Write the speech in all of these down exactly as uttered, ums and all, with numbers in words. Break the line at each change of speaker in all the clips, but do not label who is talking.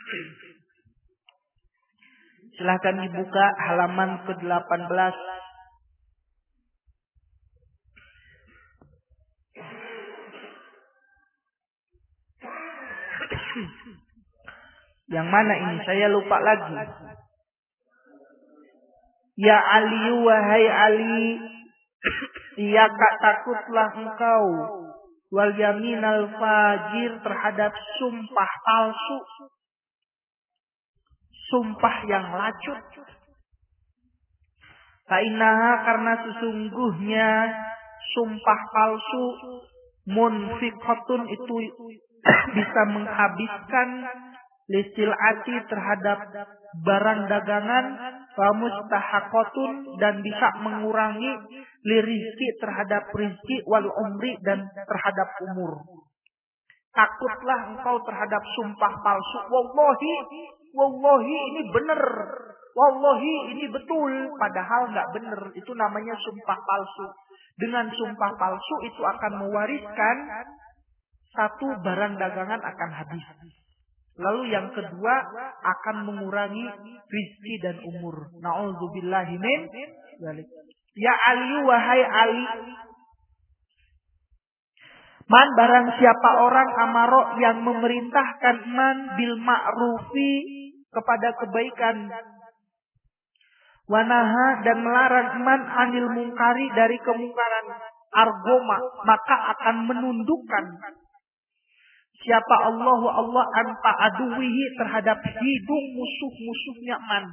Silahkan dibuka halaman ke delapan belas. Yang mana ini? Saya lupa lagi. Ya Ali, wahai Ali, ya kak takutlah engkau wal yaminal fajir terhadap sumpah palsu, sumpah yang lacut. Kainaha karena sesungguhnya sumpah palsu munfiqatun itu bisa menghabiskan lisil ati terhadap barang dagangan, wa mustahaqatun dan bisa mengurangi lirizki terhadap rizki, wal umri dan terhadap umur. Takutlah engkau terhadap sumpah palsu. Wallahi, wallahi ini benar. Wallahi ini betul. Padahal nggak benar. Itu namanya sumpah palsu. Dengan sumpah palsu itu akan mewariskan satu, barang dagangan akan habis. Lalu yang kedua akan mengurangi rizki dan umur. Na'udzubillahi min dzalik. Ya Ali, wahai Ali, man barang siapa orang amaro yang memerintahkan man bil ma'rufi kepada kebaikan, wanaha dan melarang man anil mungkari dari kemungkaran, argoma maka akan menundukkan siapa Allahu Allah anpa aduwihi terhadap hidung musuh-musuhnya man.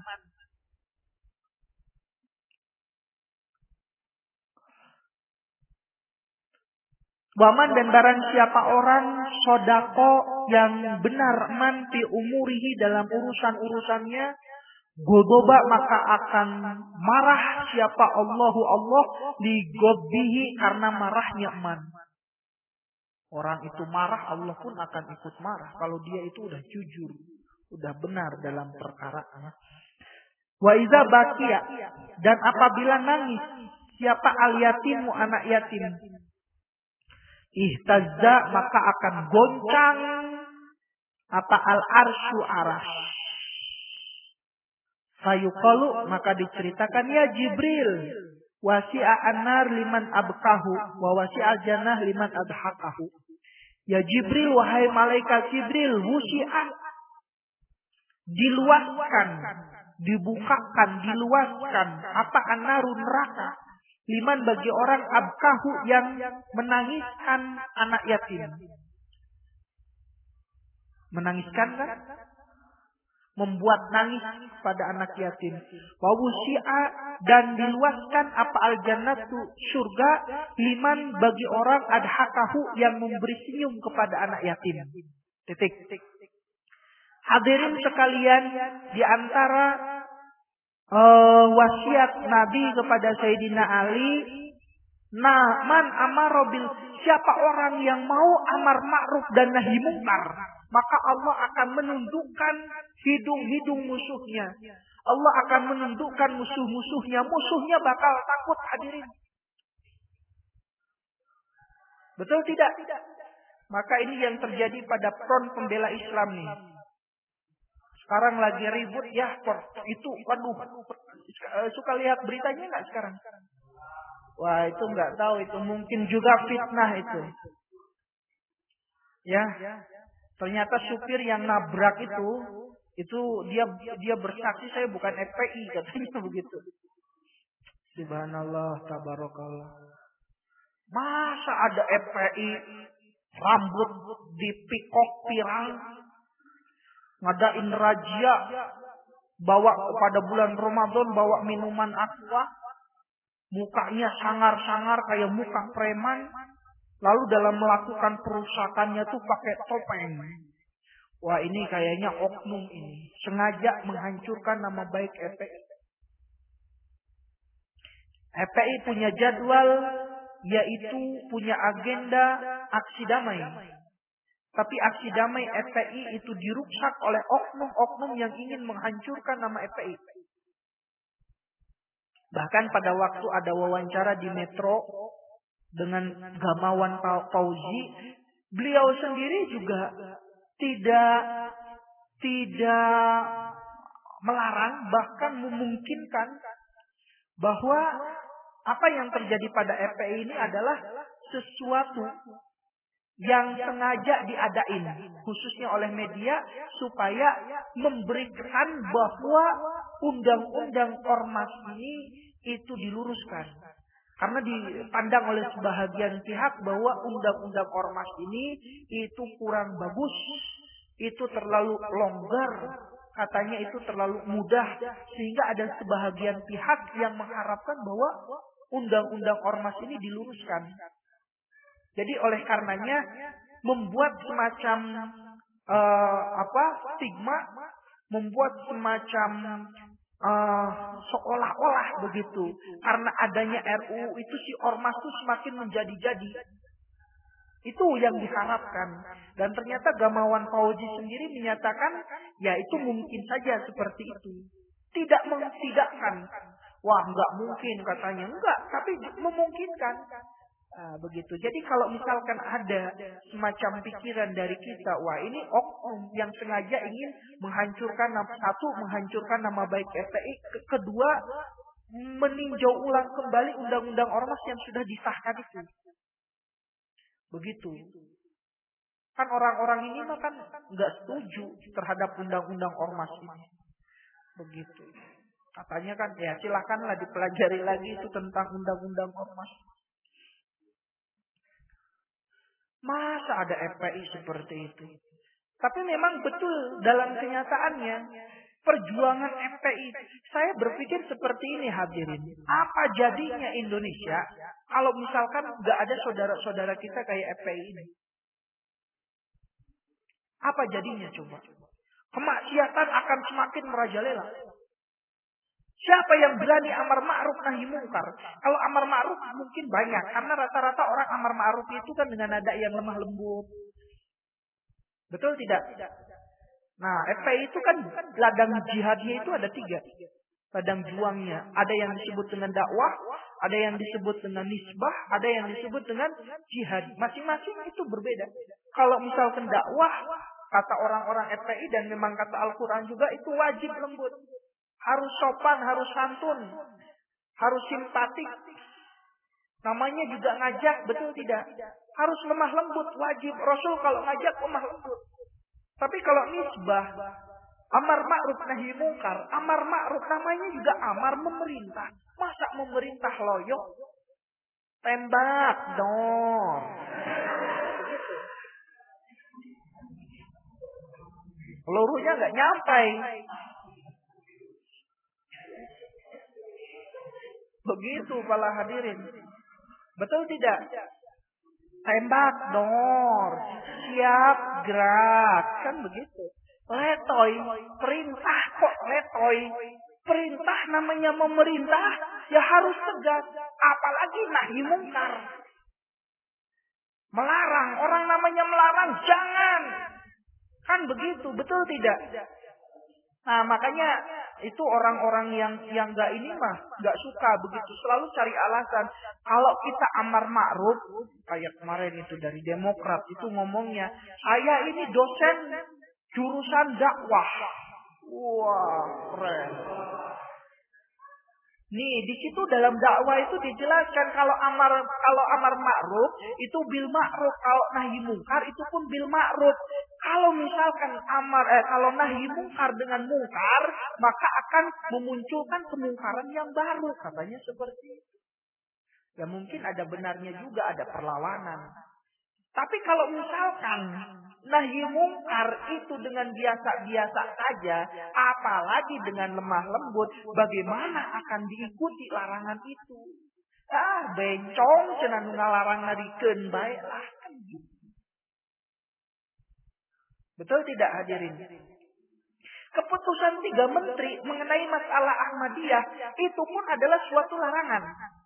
Waman dan barang siapa orang sodako yang benar man fi umurihi dalam urusan-urusannya, godoba maka akan marah siapa Allahu Allah li gobbihi karena marahnya man. Orang itu marah, Allah pun akan ikut marah kalau dia itu udah jujur, udah benar dalam perkaranya. Wa iza bakia dan apabila nangis siapa al yatimu anak yatim, ihtazza maka akan goncang apa al arsyu arash. Fayuqalu maka diceritakan ya Jibril, wasi'a anar liman abkahu wa wasi'al jannah liman adhaqahu. Ya Jibril, wahai malaikat Jibril, wusi'ah diluaskan, dibukakan, diluaskan apa anaru neraka liman bagi orang abkahu yang menangiskan anak yatim. Menangiskan kan? Membuat nangis pada anak yatim. Wa wusi'a dan diluaskan apa al-jannatu surga liman bagi orang adhakahu yang memberi senyum kepada anak yatim. Titik. Hadirin sekalian, di antara uh, wasiat Nabi kepada Sayyidina Ali, nah man amaro bil, siapa orang yang mau amar ma'ruf dan nahi mungkar, maka Allah akan menundukkan hidung-hidung musuhnya. Allah akan menundukkan musuh-musuhnya. Musuhnya bakal takut, hadirin. Betul tidak? Maka ini yang terjadi pada front pembela Islam nih. Sekarang lagi ribut ya, itu waduh, suka lihat beritanya nggak sekarang? Wah, itu nggak tahu, itu mungkin juga fitnah itu. Ya, ternyata supir yang nabrak itu, itu dia dia bersaksi saya bukan F P I katanya begitu. Subhanallah, tabarakallah. Masa ada F P I rambut dipikok pirang, ngadain razia, bawa pada bulan Ramadan bawa minuman aqua, mukanya sangar-sangar kayak muka preman, lalu dalam melakukan perusakannya tuh pakai topeng. Wah, ini kayaknya oknum ini sengaja menghancurkan nama baik F P I. F P I punya jadwal, yaitu punya agenda aksi damai. Tapi aksi damai F P I itu diruksak oleh oknum-oknum yang ingin menghancurkan nama F P I. Bahkan pada waktu ada wawancara di Metro dengan Gamawan Fauzi, beliau sendiri juga tidak tidak melarang, bahkan memungkinkan bahwa apa yang terjadi pada F P I ini adalah sesuatu yang sengaja diadain, khususnya oleh media, supaya memberikan bahwa undang-undang ormas ini itu diluruskan. Karena dipandang oleh sebahagian pihak bahwa undang-undang ormas ini itu kurang bagus, itu terlalu longgar, katanya itu terlalu mudah, sehingga ada sebahagian pihak yang mengharapkan bahwa undang-undang ormas ini diluruskan. Jadi oleh karenanya membuat semacam uh, apa stigma, membuat semacam uh, seolah-olah begitu. Karena adanya R U U itu si ormas itu semakin menjadi-jadi. Itu yang diharapkan. Dan ternyata Gamawan Fauzi sendiri menyatakan, ya itu mungkin saja seperti itu. Tidak mentidakkan. Wah, enggak mungkin katanya. Enggak, tapi memungkinkan. Nah, begitu. Jadi kalau misalkan ada semacam pikiran dari kita, wah ini oknum yang sengaja ingin menghancurkan, satu, menghancurkan nama baik F P I, kedua, meninjau ulang kembali undang-undang ormas yang sudah disahkan itu. Begitu. Kan orang-orang ini mah kan nggak setuju terhadap undang-undang ormas ini. Begitu. Katanya kan, ya silakanlah dipelajari lagi itu tentang undang-undang ormas. Masa ada F P I seperti itu? Tapi memang betul dalam kenyataannya perjuangan F P I. Saya berpikir seperti ini hadirin. Apa jadinya Indonesia kalau misalkan nggak ada saudara-saudara kita kayak F P I ini? Apa jadinya coba? Kemaksiatan akan semakin merajalela. Siapa yang berani amar ma'ruf nahi mungkar? Kalau amar ma'ruf mungkin banyak. Karena rata-rata orang amar ma'ruf itu kan dengan nada yang lemah lembut. Betul tidak? Nah, F P I itu kan ladang jihadnya itu ada tiga. Ladang juangnya. Ada yang disebut dengan dakwah, ada yang disebut dengan nisbah, ada yang disebut dengan jihad. Masing-masing itu berbeda. Kalau misalkan dakwah, kata orang-orang F P I dan memang kata Al-Quran juga, itu wajib lembut. Harus sopan, harus santun, harus simpatik. Namanya juga ngajak, betul tidak? Harus lemah lembut, wajib. Rasul kalau ngajak lemah lembut. Tapi kalau nisbah, amar ma'ruf nahi mungkar, amar ma'ruf namanya juga amar memerintah. Masa memerintah loyo? Tembak dong. Pelurunya nggak nyampai. Begitu para hadirin. Betul tidak? Tembak dor. Siap gerak. Kan begitu. Letoy. Perintah kok letoy. Perintah namanya memerintah. Ya harus tegas. Apalagi nahi mungkar. Melarang. Orang namanya melarang. Jangan. Kan begitu. Betul tidak? Nah makanya itu orang-orang yang yang nggak ini mah nggak suka begitu, selalu cari alasan. Kalau kita amar ma'ruf, kayak kemarin itu dari Demokrat itu ngomongnya, saya ini dosen jurusan dakwah. Wah keren. Nih di situ dalam dakwah itu dijelaskan kalau amar kalau amar ma'ruf itu bil ma'ruf, kalau nahi mungkar itu pun bil ma'ruf. Kalau misalkan amar eh, kalau nahi mungkar dengan mungkar, maka akan memunculkan kemungkaran yang baru, katanya seperti itu. Ya mungkin ada benarnya juga, ada perlawanan. Tapi kalau misalkan nahi mungkar itu dengan biasa-biasa saja, apalagi dengan lemah lembut, bagaimana akan diikuti larangan itu? Ah, bencong cenah nu ngalarang narikeun bae lah. Betul tidak hadirin? Keputusan tiga menteri mengenai masalah Ahmadiyah itu pun adalah suatu larangan.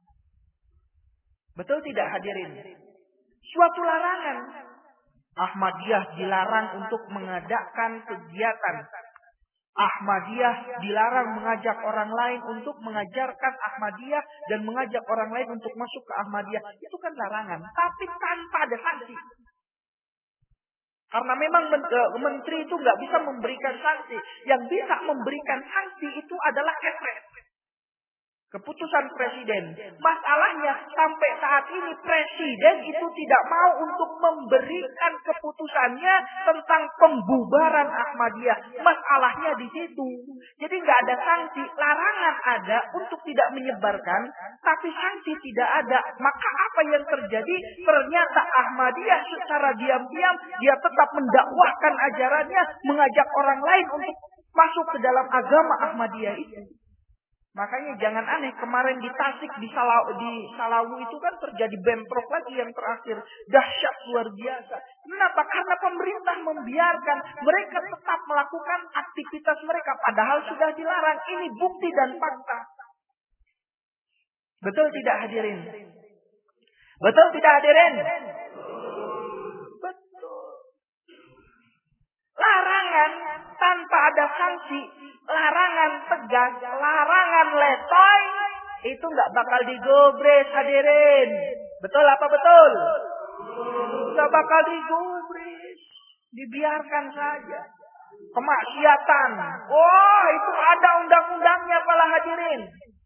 Betul tidak hadirin? Suatu larangan. Ahmadiyah dilarang untuk mengadakan kegiatan. Ahmadiyah dilarang mengajak orang lain untuk mengajarkan Ahmadiyah dan mengajak orang lain untuk masuk ke Ahmadiyah. Itu kan larangan. Tapi tanpa ada sanksi. Karena memang menteri itu nggak bisa memberikan sanksi. Yang bisa memberikan sanksi itu adalah kepres. Keputusan presiden. Masalahnya sampai saat ini presiden itu tidak mau untuk memberikan keputusannya tentang pembubaran Ahmadiyah. Masalahnya di situ. Jadi nggak ada sanksi, larangan ada untuk tidak menyebarkan, tapi sanksi tidak ada. Maka apa yang terjadi? Ternyata Ahmadiyah secara diam-diam dia tetap mendakwahkan ajarannya, mengajak orang lain untuk masuk ke dalam agama Ahmadiyah itu. Makanya jangan aneh, kemarin di Tasik, di Salawu, di Salawu itu kan terjadi bentrok lagi yang terakhir. Dahsyat luar biasa. Kenapa? Karena pemerintah membiarkan mereka tetap melakukan aktivitas mereka. Padahal sudah dilarang. Ini bukti dan fakta. Betul tidak hadirin? Betul tidak hadirin? Betul. Larangan tanpa ada sanksi. Larangan tegas, larangan letoy, itu nggak bakal digubris hadirin. Betul apa betul? Nggak bakal digubris, dibiarkan saja. Kemaksiatan, oh itu ada undang-undangnya para hadirin.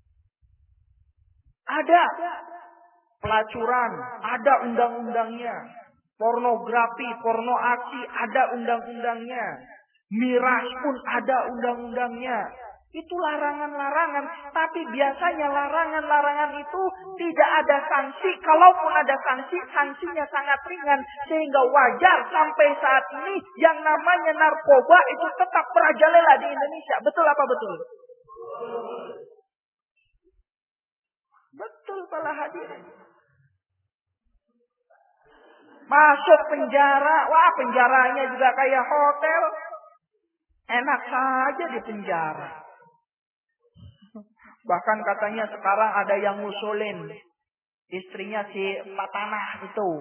Ada pelacuran, ada undang-undangnya. Pornografi, porno aksi, ada undang-undangnya. Miras pun ada undang-undangnya. Itu larangan-larangan. Tapi biasanya larangan-larangan itu tidak ada sanksi. Kalaupun ada sanksi, sanksinya sangat ringan. Sehingga wajar sampai saat ini yang namanya narkoba itu tetap merajalela di Indonesia. Betul apa betul? Betul para hadirin. Masuk penjara. Wah, penjaranya juga kayak hotel. Enak saja di penjara. Bahkan katanya sekarang ada yang ngusulin istrinya si Pak Tanah itu.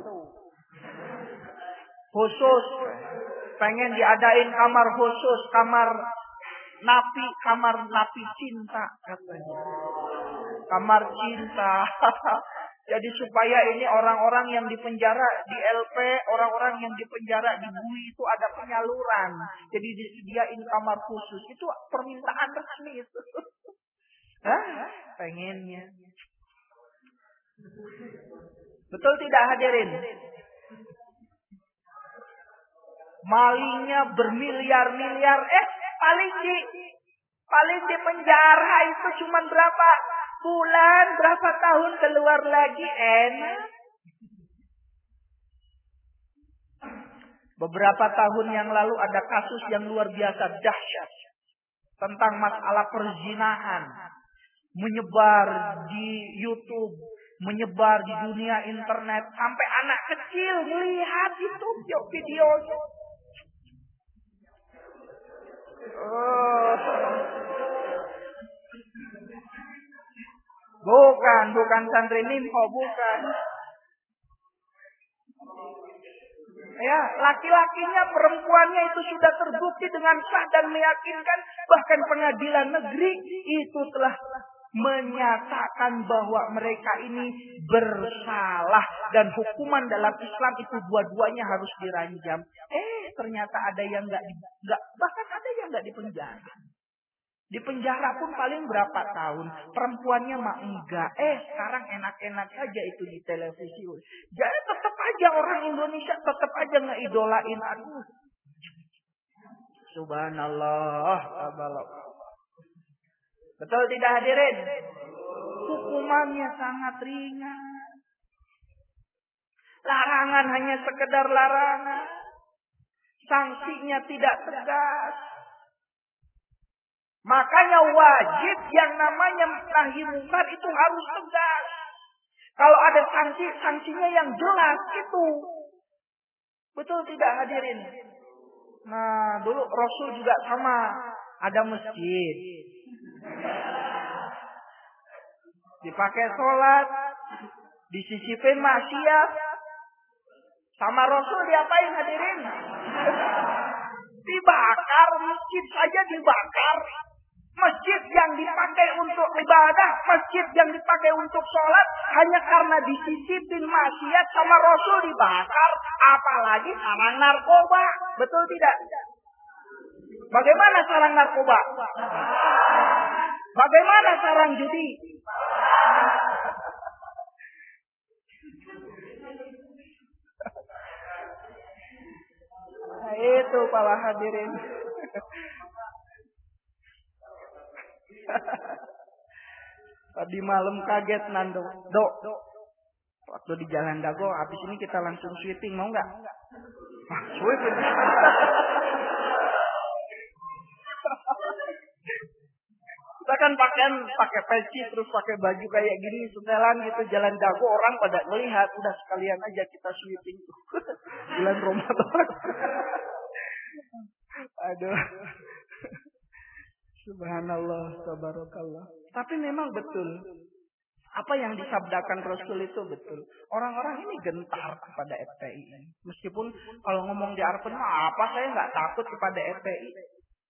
Khusus. Pengen diadain kamar khusus. Kamar napi. Kamar napi cinta katanya. Kamar cinta. Jadi supaya ini orang-orang yang dipenjara di L P, orang-orang yang dipenjara di B U I itu ada penyaluran. Jadi disediain kamar khusus. Itu permintaan resmi itu. Hah? Pengennya. Betul tidak hadirin? Malingnya bermiliar-miliar. Eh, paling di paling di penjara itu cuma berapa bulan, berapa tahun, keluar lagi enak. Beberapa tahun yang lalu ada kasus yang luar biasa dahsyat tentang masalah perzinahan, menyebar di YouTube, menyebar di dunia internet, sampai anak kecil melihat itu videonya. Oh. Bukan, bukan santri Nimho, bukan. Ya, laki-lakinya, perempuannya itu sudah terbukti dengan sah dan meyakinkan. Bahkan pengadilan negeri itu telah menyatakan bahwa mereka ini bersalah. Dan hukuman dalam Islam itu dua-duanya harus diranjam. Eh, ternyata ada yang nggak, nggak, bahkan ada yang nggak dipenjara. Di penjara pun paling berapa tahun. Perempuannya mah enggak. Eh sekarang enak-enak saja itu di televisi. Jadi tetap aja orang Indonesia tetap aja ngeidolain. Aduh. Subhanallah. Betul tidak hadirin? Hukumannya sangat ringan. Larangan hanya sekedar larangan. Sanksinya tidak tegas. Makanya wajib yang namanya nahi mungkar itu harus tegas. Kalau ada sanksi, sanksinya yang jelas itu. Betul tidak hadirin? Nah, dulu Rasul juga sama. Ada masjid. Dipakai sholat. Disisipin maksiat. Sama Rasul diapain hadirin? Dibakar, masjid saja dibakar. Masjid yang dipakai untuk ibadah, masjid yang dipakai untuk sholat, hanya karena disisipin maksiat sama Rasul dibakar, apalagi sarang narkoba. Betul tidak? Bagaimana sarang narkoba? Bagaimana sarang judi? Nah, itu para hadirin. Tadi malam kaget Nando. Dok, waktu di Jalan Dago, habis ini kita langsung sweeping, mau nggak? Ah, sweeping. Kita kan pakaian pakai peci terus pakai baju kayak gini setelan gitu Jalan Dago, orang pada melihat, udah sekalian aja kita sweeping bulan Ramadan. Aduh. Subhanallah, tabarakallah. Tapi memang betul. Apa yang disabdakan Rasul itu betul. Orang-orang ini gentar kepada F P I. Meskipun kalau ngomong di Arpen, apa saya nggak takut kepada F P I.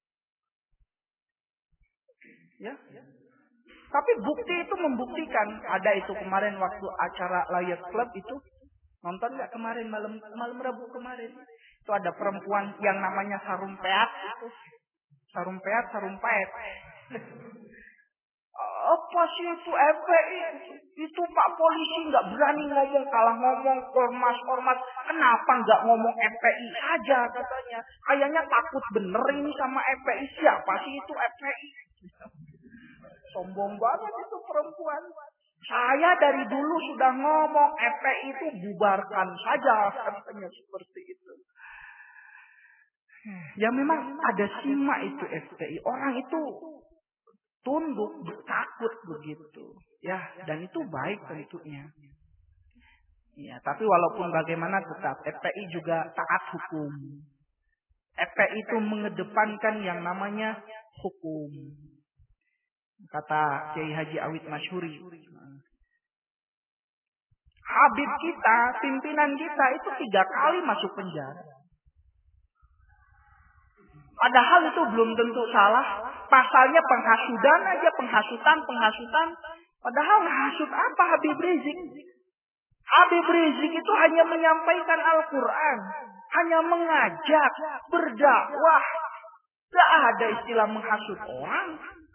Ya. Tapi bukti itu membuktikan. Ada itu kemarin waktu acara Layat Club itu. Nonton nggak kemarin malam malam Rabu kemarin? Itu ada perempuan yang namanya Sarum Peat. Sarum Peat, Sarum Paet. Apa sih itu F P I? Itu Pak Polisi nggak berani ngomong, kalah ngomong ormas-ormas. Kenapa nggak ngomong F P I saja katanya? Kayaknya takut bener ini sama F P I. Siapa sih itu F P I? Sombong banget itu perempuan. Saya dari dulu sudah ngomong F P I itu bubarkan saja, katanya seperti itu. Ya memang ada simak itu F P I. Orang itu tunduk, takut begitu. Ya, dan itu baik tentunya. Ya, tapi walaupun bagaimana tetap F P I juga taat hukum. F P I itu mengedepankan yang namanya hukum. Kata Kiai Haji Awid Masyhuri. Habib kita, pimpinan kita itu tiga kali masuk penjara. Padahal itu belum tentu salah. Pasalnya penghasudan aja, penghasutan, penghasutan. Padahal menghasut apa Habib Rizik? Habib Rizik itu hanya menyampaikan Al-Quran. Hanya mengajak, berdakwah. Gak ada istilah menghasut orang.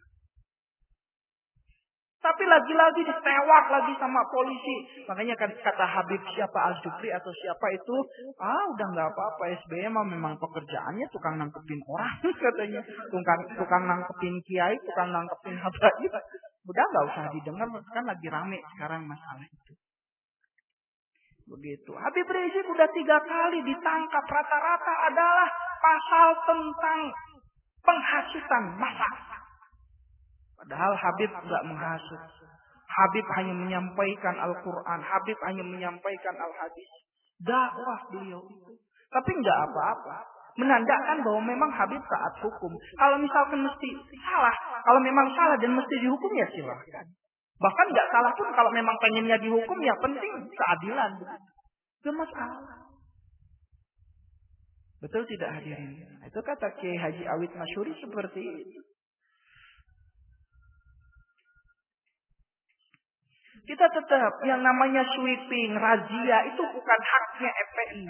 Tapi lagi-lagi ditewak lagi sama polisi. Makanya kan kata Habib siapa Al-Jufri atau siapa itu. Ah udah gak apa-apa. S B Y mah memang pekerjaannya tukang nangkepin orang. Katanya. Tukang, tukang nangkepin kiai, tukang nangkepin habaib. Udah gak usah didengar. Kan lagi rame sekarang masalah itu. Begitu. Habib Rizik udah tiga kali ditangkap. Rata-rata adalah pasal tentang penghasutan massa. Padahal Habib enggak menghasut. Habib hanya menyampaikan Al-Quran. Habib hanya menyampaikan Al-Hadis. Dakwah beliau itu. Tapi enggak apa-apa. Menandakan bahwa memang Habib taat hukum. Kalau misalkan mesti salah. Kalau memang salah dan mesti dihukum ya silahkan. Bahkan enggak salah pun kalau memang pengennya dihukum ya penting keadilan. Itu masalah. Betul tidak hadirin? Itu kata Kiai Haji Awid Masyhuri seperti itu. Kita tetap yang namanya sweeping, razia itu bukan haknya F P I.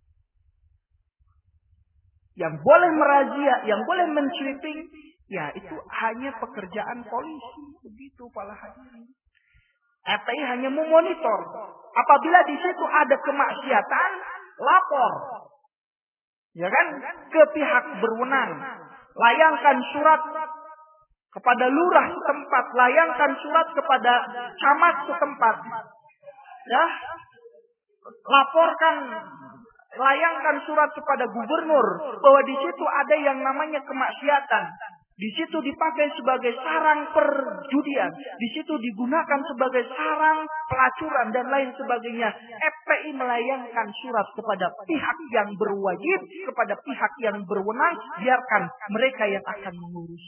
Yang boleh merazia, yang boleh men-sweeping, ya itu hanya pekerjaan polisi. Begitu para hadirin. F P I hanya memonitor. Apabila di situ ada kemaksiatan, lapor. Ya kan? Ke pihak berwenang. Layangkan surat kepada lurah setempat, layangkan surat kepada camat setempat. Ya. Laporkan, layangkan surat kepada gubernur bahwa di situ ada yang namanya kemaksiatan. Di situ dipakai sebagai sarang perjudian, di situ digunakan sebagai sarang pelacuran dan lain sebagainya. F P I melayangkan surat kepada pihak yang berwajib, kepada pihak yang berwenang, biarkan mereka yang akan mengurus.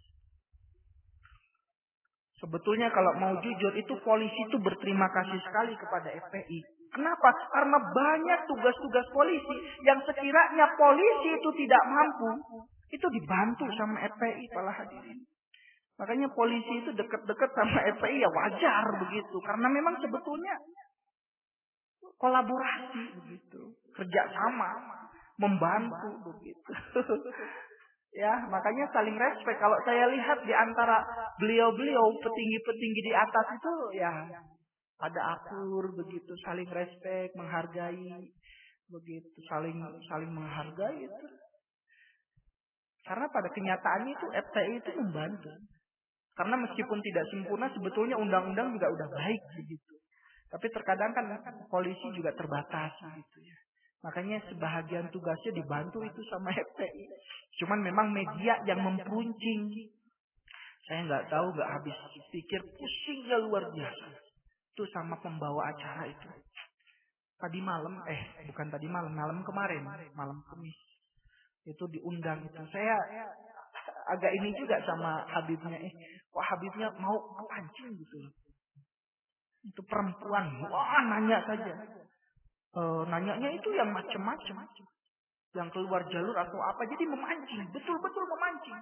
Sebetulnya kalau mau jujur itu polisi itu berterima kasih sekali kepada F P I. Kenapa? Karena banyak tugas-tugas polisi yang sekiranya polisi itu tidak mampu, itu dibantu sama F P I para hadirin. Makanya polisi itu dekat-dekat sama F P I ya wajar begitu. Karena memang sebetulnya kolaborasi begitu. Kerjasama. Membantu begitu. Ya, makanya saling respect. Kalau saya lihat di antara beliau-beliau, petinggi-petinggi di atas itu ya ada akur begitu. Saling respect, menghargai. Begitu. Saling saling menghargai itu. Karena pada kenyataannya itu F P I itu membantu. Karena meskipun tidak sempurna, sebetulnya undang-undang juga udah baik begitu. Tapi terkadang kan polisi juga terbatas gitu ya. Makanya sebahagian tugasnya dibantu itu sama F P I. Cuman memang media yang memperuncing. Saya nggak tahu, nggak habis pikir, pusingnya luar biasa. Itu sama pembawa acara itu. Tadi malam, eh bukan tadi malam, malam kemarin, malam Kamis. Itu diundang itu. Saya agak ini juga sama Habibnya. Eh, kok Habibnya mau kepancing gitu. Itu perempuan. Wah, nanya saja. E, nanyanya itu yang macam-macam. Yang keluar jalur atau apa. Jadi memancing. Betul-betul memancing.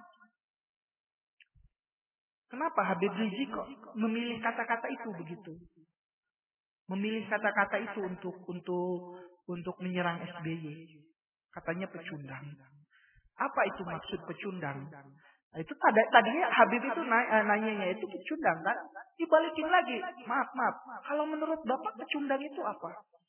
Kenapa Habib Rizik kok memilih kata-kata itu begitu? Memilih kata-kata itu untuk untuk untuk menyerang S B Y. Katanya pecundang. Apa itu maksud pecundang? Nah, itu tadi tadinya Habib itu nanya, nanyanya itu pecundang kan? Dibalikin lagi. Maaf, maaf. Kalau menurut Bapak pecundang itu apa?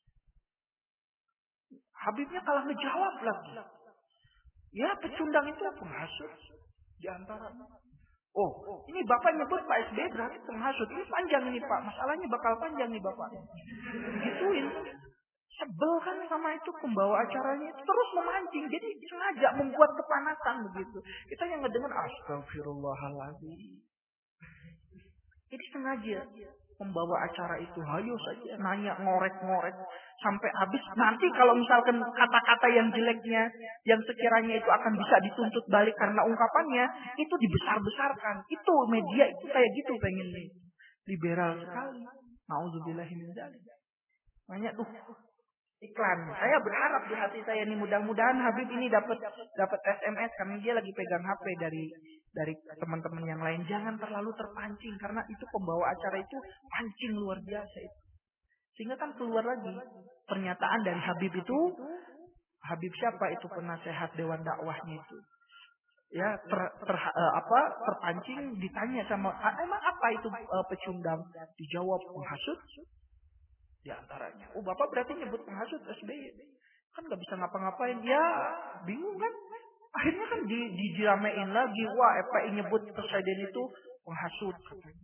Habibnya kalah ngejawab lagi. Ya, pecundang itu penghasut di antara. Oh, ini Bapak nyebut Pak S B Y berarti penghasut. Ini panjang ini Pak. Masalahnya bakal panjang nih Bapak. Gituin. Sebel kan sama itu pembawa acaranya. Terus memancing. Jadi sengaja membuat kepanasan begitu. Kita yang ngedengar astagfirullahaladzim. Jadi sengaja pembawa acara itu hayo saja nanya ngorek-ngorek sampai habis. Nanti kalau misalkan kata-kata yang jeleknya yang sekiranya itu akan bisa dituntut balik karena ungkapannya itu dibesar-besarkan. Itu media itu kayak gitu pengen nih. Liberal sekali. Nauzubillahi min dzalik. Banyak tuh iklan. Saya berharap di hati saya nih mudah-mudahan Habib ini dapat dapat S M S karena dia lagi pegang H P dari dari teman-teman yang lain. Jangan terlalu terpancing karena itu pembawa acara itu pancing luar biasa itu. Sehingga kan keluar lagi pernyataan dari Habib itu. Habib siapa itu penasehat Dewan Dakwahnya itu. Ya ter, ter uh, apa terpancing ditanya sama emang apa itu uh, pecundang? Dijawab menghasut. Di antaranya. Oh Bapak berarti nyebut penghasut S B Y. Kan gak bisa ngapa-ngapain. Ya bingung kan. Akhirnya kan di, diramein lagi. Wah F P I nyebut presiden itu penghasut.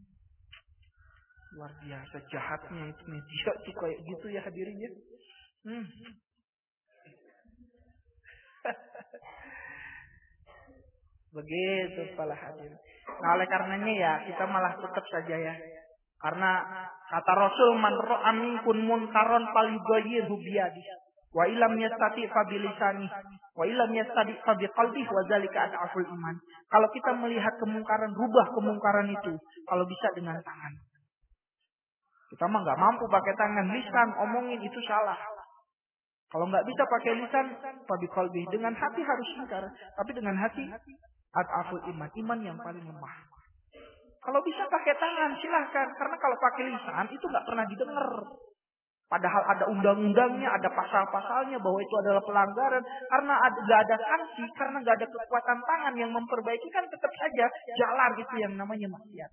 Luar biasa jahatnya itu media tuh kayak gitu ya hadirinnya. Hmm. Begitu pala hadirin. Nah oleh karenanya ya kita malah tetap saja ya. Karena kata Rasul man ra'a minkum munkaron falyughayyirhu biyadihi wa illam yastati fa bilisani wa illam yastati fa biqalbihi wa zalika ad'aful iman. Kalau kita melihat kemungkaran, rubah kemungkaran itu kalau bisa dengan tangan. Kita mah enggak mampu pakai tangan, lisan omongin itu salah. Kalau enggak bisa pakai lisan, fa biqalbihi, dengan hati harus ingkar, tapi dengan hati ad'aful iman, iman yang paling lemah. Kalau bisa pakai tangan silahkan. Karena kalau pakai lisan itu nggak pernah didengar. Padahal ada undang-undangnya, ada pasal-pasalnya bahwa itu adalah pelanggaran. Karena nggak ada sanksi, karena nggak ada kekuatan tangan yang memperbaiki kan tetap saja jalan itu yang namanya maksiat.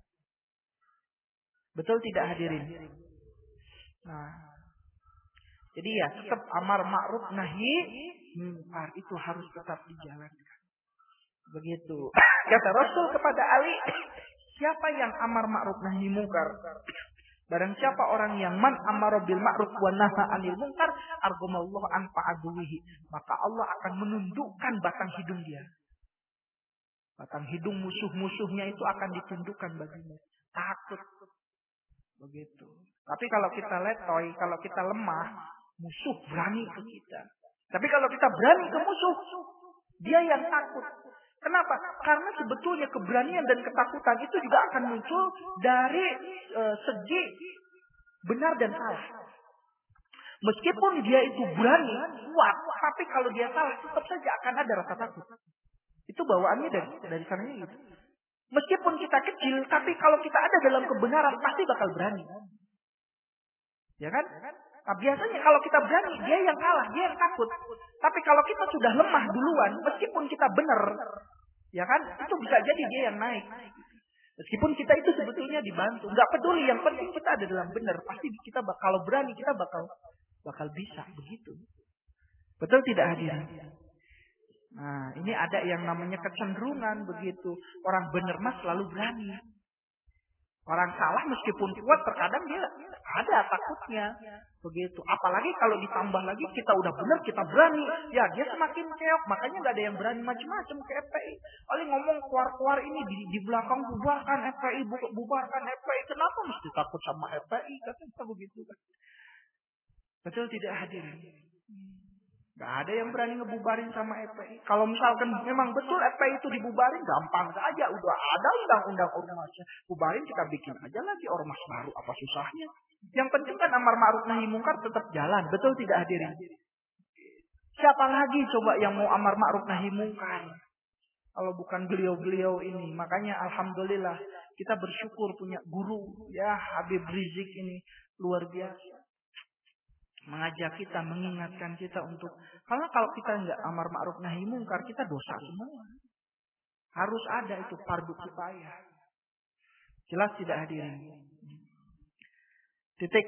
Betul tidak hadirin? Nah, jadi ya tetap amar ma'ruf nahi munkar itu harus tetap dijalankan. Begitu. Kata Rasul kepada Ali. Siapa yang amar ma'ruf nahi munkar? Barang siapa orang yang man amara bil ma'ruf wa naha 'anil munkar, argomallahu an fa'aduwihi. Maka Allah akan menundukkan batang hidung dia. Batang hidung musuh-musuhnya itu akan ditundukkan baginya. Takut. Begitu. Tapi kalau kita letoy, kalau kita lemah, musuh berani ke kita. Tapi kalau kita berani ke musuh, dia yang takut. Kenapa? Karena sebetulnya keberanian dan ketakutan itu juga akan muncul dari e, segi benar dan salah. Meskipun dia itu berani, kuat, tapi kalau dia salah tetap saja akan ada rasa takut. Itu bawaannya dari dari sananya gitu. Meskipun kita kecil, tapi kalau kita ada dalam kebenaran pasti bakal berani. Ya kan? Nah, biasanya kalau kita berani, dia yang kalah, dia yang takut. Tapi kalau kita sudah lemah duluan, meskipun kita benar, ya kan? Itu bisa jadi dia yang naik. Meskipun kita itu sebetulnya dibantu, nggak peduli, yang penting kita ada dalam benar. Pasti kita bakal, kalau berani kita bakal bakal bisa begitu. Betul tidak hadirin? Nah, ini ada yang namanya kecenderungan begitu. Orang benar mas selalu berani. Orang salah meskipun kuat terkadang dia ada takutnya. Begitu. Apalagi kalau ditambah lagi kita udah benar, kita berani. Ya dia semakin keok. Makanya nggak ada yang berani macam-macam ke F P I. Paling ngomong keluar-keluar ini di, di belakang bubarkan F P I, bu, bubarkan F P I. Kenapa mesti takut sama F P I? Katanya begitu kan. Betul tidak hadirin? Gak ada yang berani ngebubarin sama F P I. Kalau misalkan memang betul F P I itu dibubarin, gampang saja. Udah ada undang-undang ormasnya. Bubarin kita bikin aja lagi ormas baru. Apa susahnya? Yang penting kan amar ma'ruf nahi mungkar tetap jalan. Betul tidak hadirin? Siapa lagi coba yang mau amar ma'ruf nahi mungkar? Kalau bukan beliau-beliau ini. Makanya alhamdulillah kita bersyukur punya guru. Ya Habib Rizik ini luar biasa. Mengajak kita, mengingatkan kita untuk, karena kalau kita nggak amar ma'ruf nahi mungkar, kita dosa semua. Harus ada itu fardu kifayah. Jelas tidak hadirin? Titik.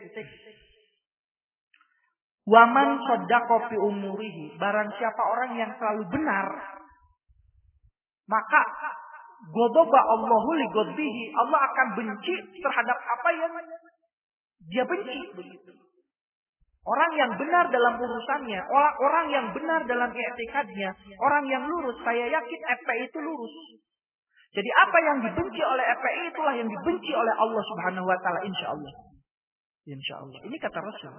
Waman shaddaqa fi umurihi, barang siapa orang yang selalu benar, maka ghadaba Allahu li ghadbihi, Allah akan benci terhadap apa yang dia benci begitu. Orang yang benar dalam urusannya, orang, orang yang benar dalam i'tikadnya, orang yang lurus, saya yakin F P I itu lurus. Jadi apa yang dibenci oleh F P I itulah yang dibenci oleh Allah Subhanahu wa taala, insyaallah. Insyaallah. Ini kata Rasul.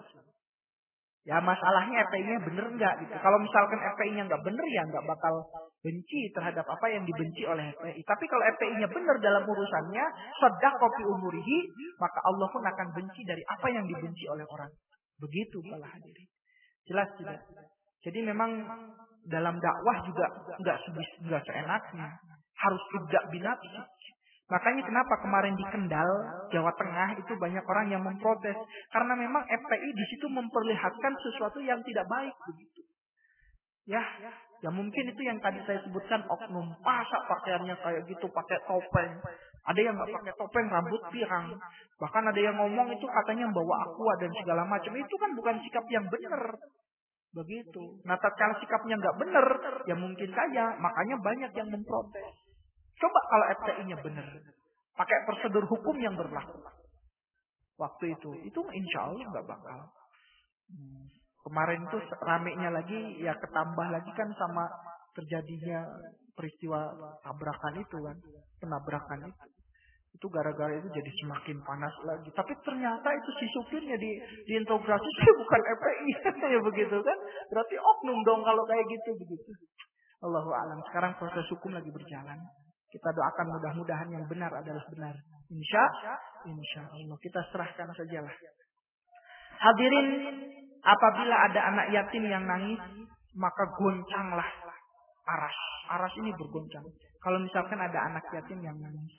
Ya masalahnya F P I-nya benar enggak gitu. Kalau misalkan F P I-nya enggak benar ya enggak bakal benci terhadap apa yang dibenci oleh F P I. Tapi kalau F P I-nya benar dalam urusannya, shaddaqa fi umurihi, maka Allah pun akan benci dari apa yang dibenci oleh orang. Begitu para hadirin. Jelas tidak? Jadi memang dalam dakwah juga enggak sebis enggak seenaknya. Harus ibda binafsi. Makanya kenapa kemarin di Kendal, Jawa Tengah itu banyak orang yang memprotes karena memang F P I di situ memperlihatkan sesuatu yang tidak baik begitu. Ya, ya mungkin itu yang tadi saya sebutkan oknum, masa pakaiannya kayak gitu, pakai topeng. Ada yang nggak pakai topeng, rambut pirang. Bahkan ada yang ngomong itu katanya bawa aqua dan segala macam. Itu kan bukan sikap yang benar. Begitu. Nah, kalau sikapnya nggak benar, ya mungkin saja. Makanya banyak yang memprotes. Coba kalau F P I-nya benar, pakai prosedur hukum yang berlaku. Waktu itu, itu insya Allah nggak bakal. Hmm. Kemarin tuh ramenya lagi, ya ketambah lagi kan sama terjadinya peristiwa tabrakan itu kan, penabrakan itu. Itu gara-gara itu jadi semakin panas lagi. Tapi ternyata itu si supirnya di diintegrasi sih bukan F P I ya begitu kan? Berarti oknum dong kalau kayak gitu begitu. Allahu a'lam. Sekarang proses hukum lagi berjalan. Kita doakan mudah-mudahan yang benar adalah benar. Insya, insya Allah kita serahkan sajalah. Hadirin, apabila ada anak yatim yang nangis, maka goncanglah aras. Aras ini bergoncang. Kalau misalkan ada anak yatim yang nangis,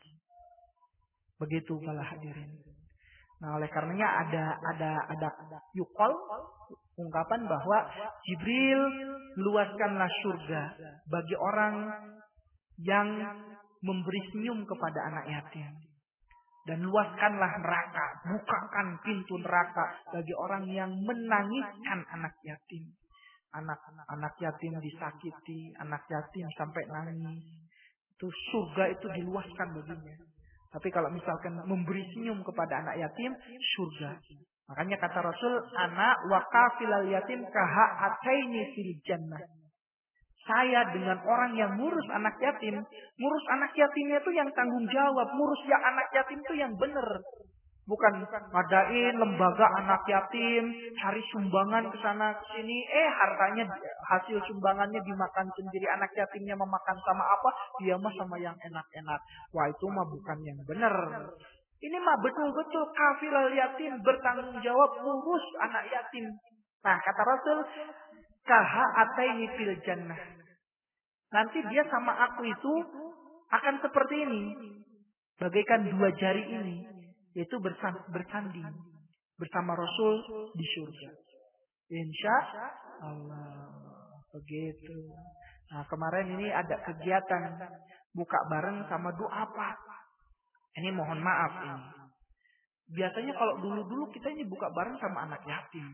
begitu pula hadirin. Nah, oleh karenanya ada ada ada yukol ungkapan bahwa Jibril luaskanlah surga bagi orang yang memberi senyum kepada anak yatim. Dan luaskanlah neraka, bukakan pintu neraka bagi orang yang menangiskan anak yatim. Anak anak yatim disakiti, anak yatim sampai nangis. Itu surga itu diluaskan baginya. Tapi kalau misalkan memberi senyum kepada anak yatim, surga. Makanya kata Rasul, anak wakafilal yatim kaha ataini fil jannah. Saya dengan orang yang ngurus anak yatim, ngurus anak yatimnya itu yang tanggung jawab, ngurus yang anak yatim itu yang benar. Bukan ngadain lembaga anak yatim, cari sumbangan ke sana ke sini, eh hartanya hasil sumbangannya dimakan sendiri, anak yatimnya memakan sama apa, dia mah sama yang enak-enak. Wah itu mah bukan yang benar. Ini mah betul-betul kafilal yatim bertanggung jawab ngurus anak yatim. Nah kata Rasul, kaha ataini fil jannah. Nanti dia sama aku itu Akan seperti ini. Bagaikan dua jari ini. Yaitu bersanding. Bersama Rasul di surga. Insya Allah. Begitu. Nah kemarin ini ada kegiatan. Buka bareng sama doa Pak. Ini mohon maaf ini. Biasanya kalau dulu-dulu kita ini buka bareng sama anak yatim.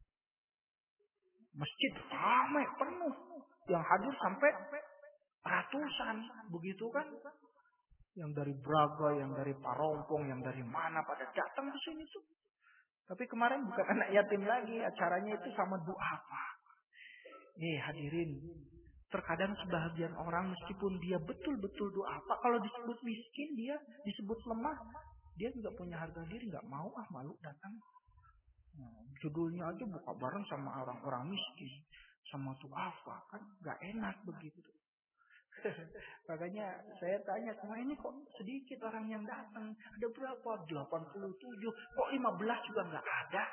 Masjid ramai penuh. Yang hadir sampai ratusan. Begitu kan. Yang dari Braga, yang dari Parompong, yang dari mana pada datang ke sini tuh. Tapi kemarin bukan anak yatim lagi. Acaranya itu sama doa Pak. Nih hadirin. Terkadang sebahagian orang meskipun dia betul-betul doa Pak. Kalau disebut miskin dia disebut lemah. Dia juga punya harga diri. Gak mau ah malu datang. Nah, judulnya aja buka bareng sama orang-orang miskin. Sama duafa. Kan gak enak begitu. Makanya saya tanya sama ini kok sedikit orang yang datang. Ada berapa? delapan puluh tujuh. Kok lima belas juga gak ada?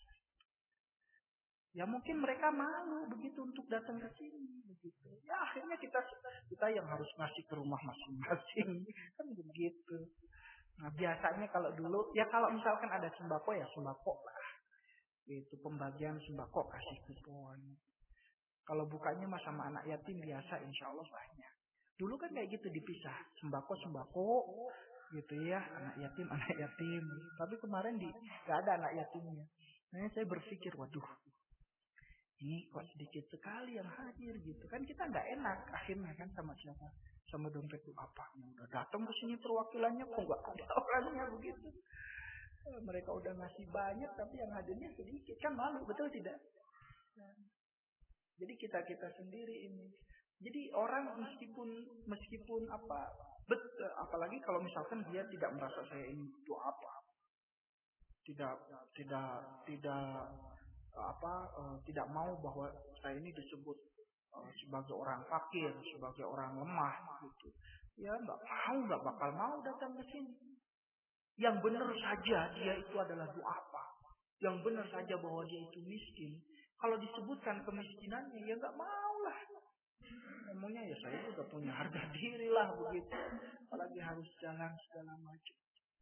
Ya mungkin mereka malu begitu untuk datang ke sini begitu. Ya akhirnya kita kita yang harus ngasih ke rumah masing-masing kan begitu. Nah biasanya kalau dulu ya kalau misalkan ada sembako ya sembako lah. Itu pembagian sembako kasih kupon. Kalau bukanya mah sama anak yatim biasa insya Allah banyak. Dulu kan kayak gitu dipisah sembako sembako gitu ya anak yatim anak yatim. Tapi kemarin di nggak ada anak yatimnya. Nah saya berpikir waduh. Ini kok sedikit sekali yang hadir gitu kan kita nggak enak akhirnya kan sama siapa sama dompet itu apa yang udah datang ke sini perwakilannya kok nggak ada orangnya begitu. Mereka udah ngasih banyak tapi yang hadirnya sedikit kan malu betul tidak? Nah, jadi kita kita sendiri ini. Jadi orang meskipun meskipun apa bet, apalagi kalau misalkan dia tidak merasa saya ini itu apa tidak tidak tidak apa uh, tidak mau bahwa saya ini disebut uh, sebagai orang fakir, sebagai orang lemah gitu. Ya nggak mau, nggak bakal mau datang ke sini. Yang benar saja dia itu adalah duafa. Yang benar saja bahwa dia itu miskin. Kalau disebutkan kemiskinannya ya nggak mau lah. Ngomongnya ya saya juga punya harga diri lah begitu. Apalagi harus jalan segala macam.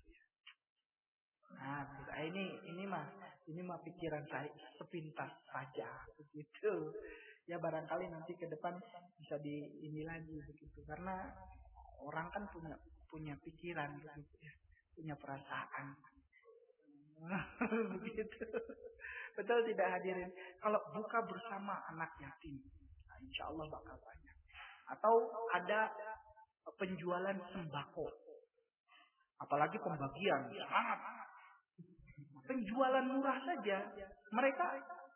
Nah, ini ini mah ini mah pikiran saya sepintas saja begitu. Ya barangkali nanti ke depan bisa di ini lagi begitu. Karena orang kan punya punya pikiran begitu ya, punya perasaan. Begitu. Betul tidak hadirin? Kalau buka bersama anak yatim, nah insya Allah bakal banyak. Atau ada penjualan sembako, apalagi pembagian sangat. Penjualan murah saja, mereka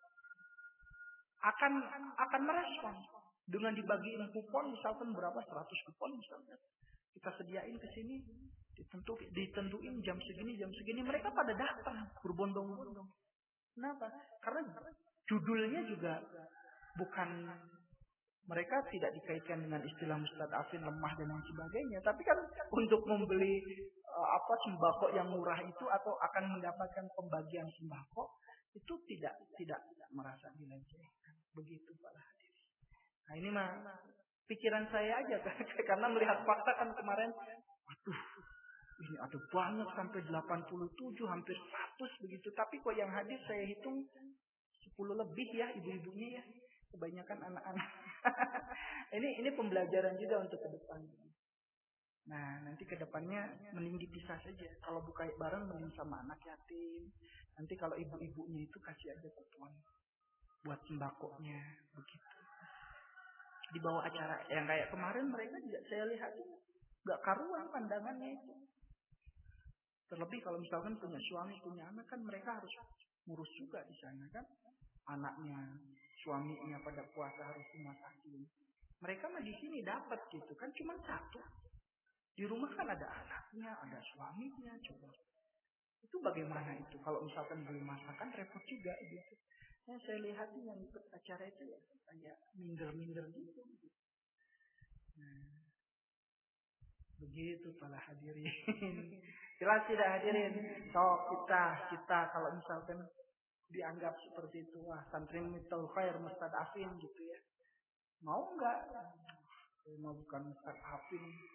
akan akan merespon dengan dibagiin kupon, misalkan berapa seratus kupon misalnya, kita sediain ke sini, ditentu ditentuin jam segini jam segini, mereka pada datang berbondong-bondong. Kenapa? Karena judulnya juga bukan mereka tidak dikaitkan dengan istilah mustadafin lemah dan lain sebagainya, tapi kan untuk membeli uh, apa sembako yang murah itu atau akan mendapatkan pembagian sembako itu tidak tidak, tidak merasa dilecehkan begitu Pak hadirin. Nah ini mah pikiran saya aja karena melihat fakta kan kemarin, waduh ini ada banyak sampai delapan puluh tujuh hampir seratus begitu, tapi kok yang hadir saya hitung sepuluh lebih ya ibu-ibunya ya. Kebanyakan anak-anak. ini ini pembelajaran juga untuk ke depan. Nah, nanti ke depannya mending dipisah saja. Kalau buka bareng mending sama anak yatim. Nanti kalau ibu-ibunya itu kasih aja kupon buat sembakonya begitu. Di bawah acara yang kayak kemarin mereka juga saya lihat enggak karuan pandangannya itu. Terlebih kalau misalkan punya suami, punya anak kan mereka harus ngurus juga di sana kan. Anaknya, suaminya pada puasa harus dimasakin. Mereka mah di sini dapat gitu kan cuma satu. Di rumah kan ada anaknya, ada suaminya, coba. Itu bagaimana itu? Kalau misalkan beli masakan repot juga gitu. Yang saya lihat yang ikut acara itu ya kayak minder-minder gitu. Nah, begitu para hadirin. Jelas tidak hadirin? So kita kita kalau misalkan dianggap seperti itu, wah santri mitul khair mustadafin gitu ya. Mau enggak? Mau bukan mustadafin.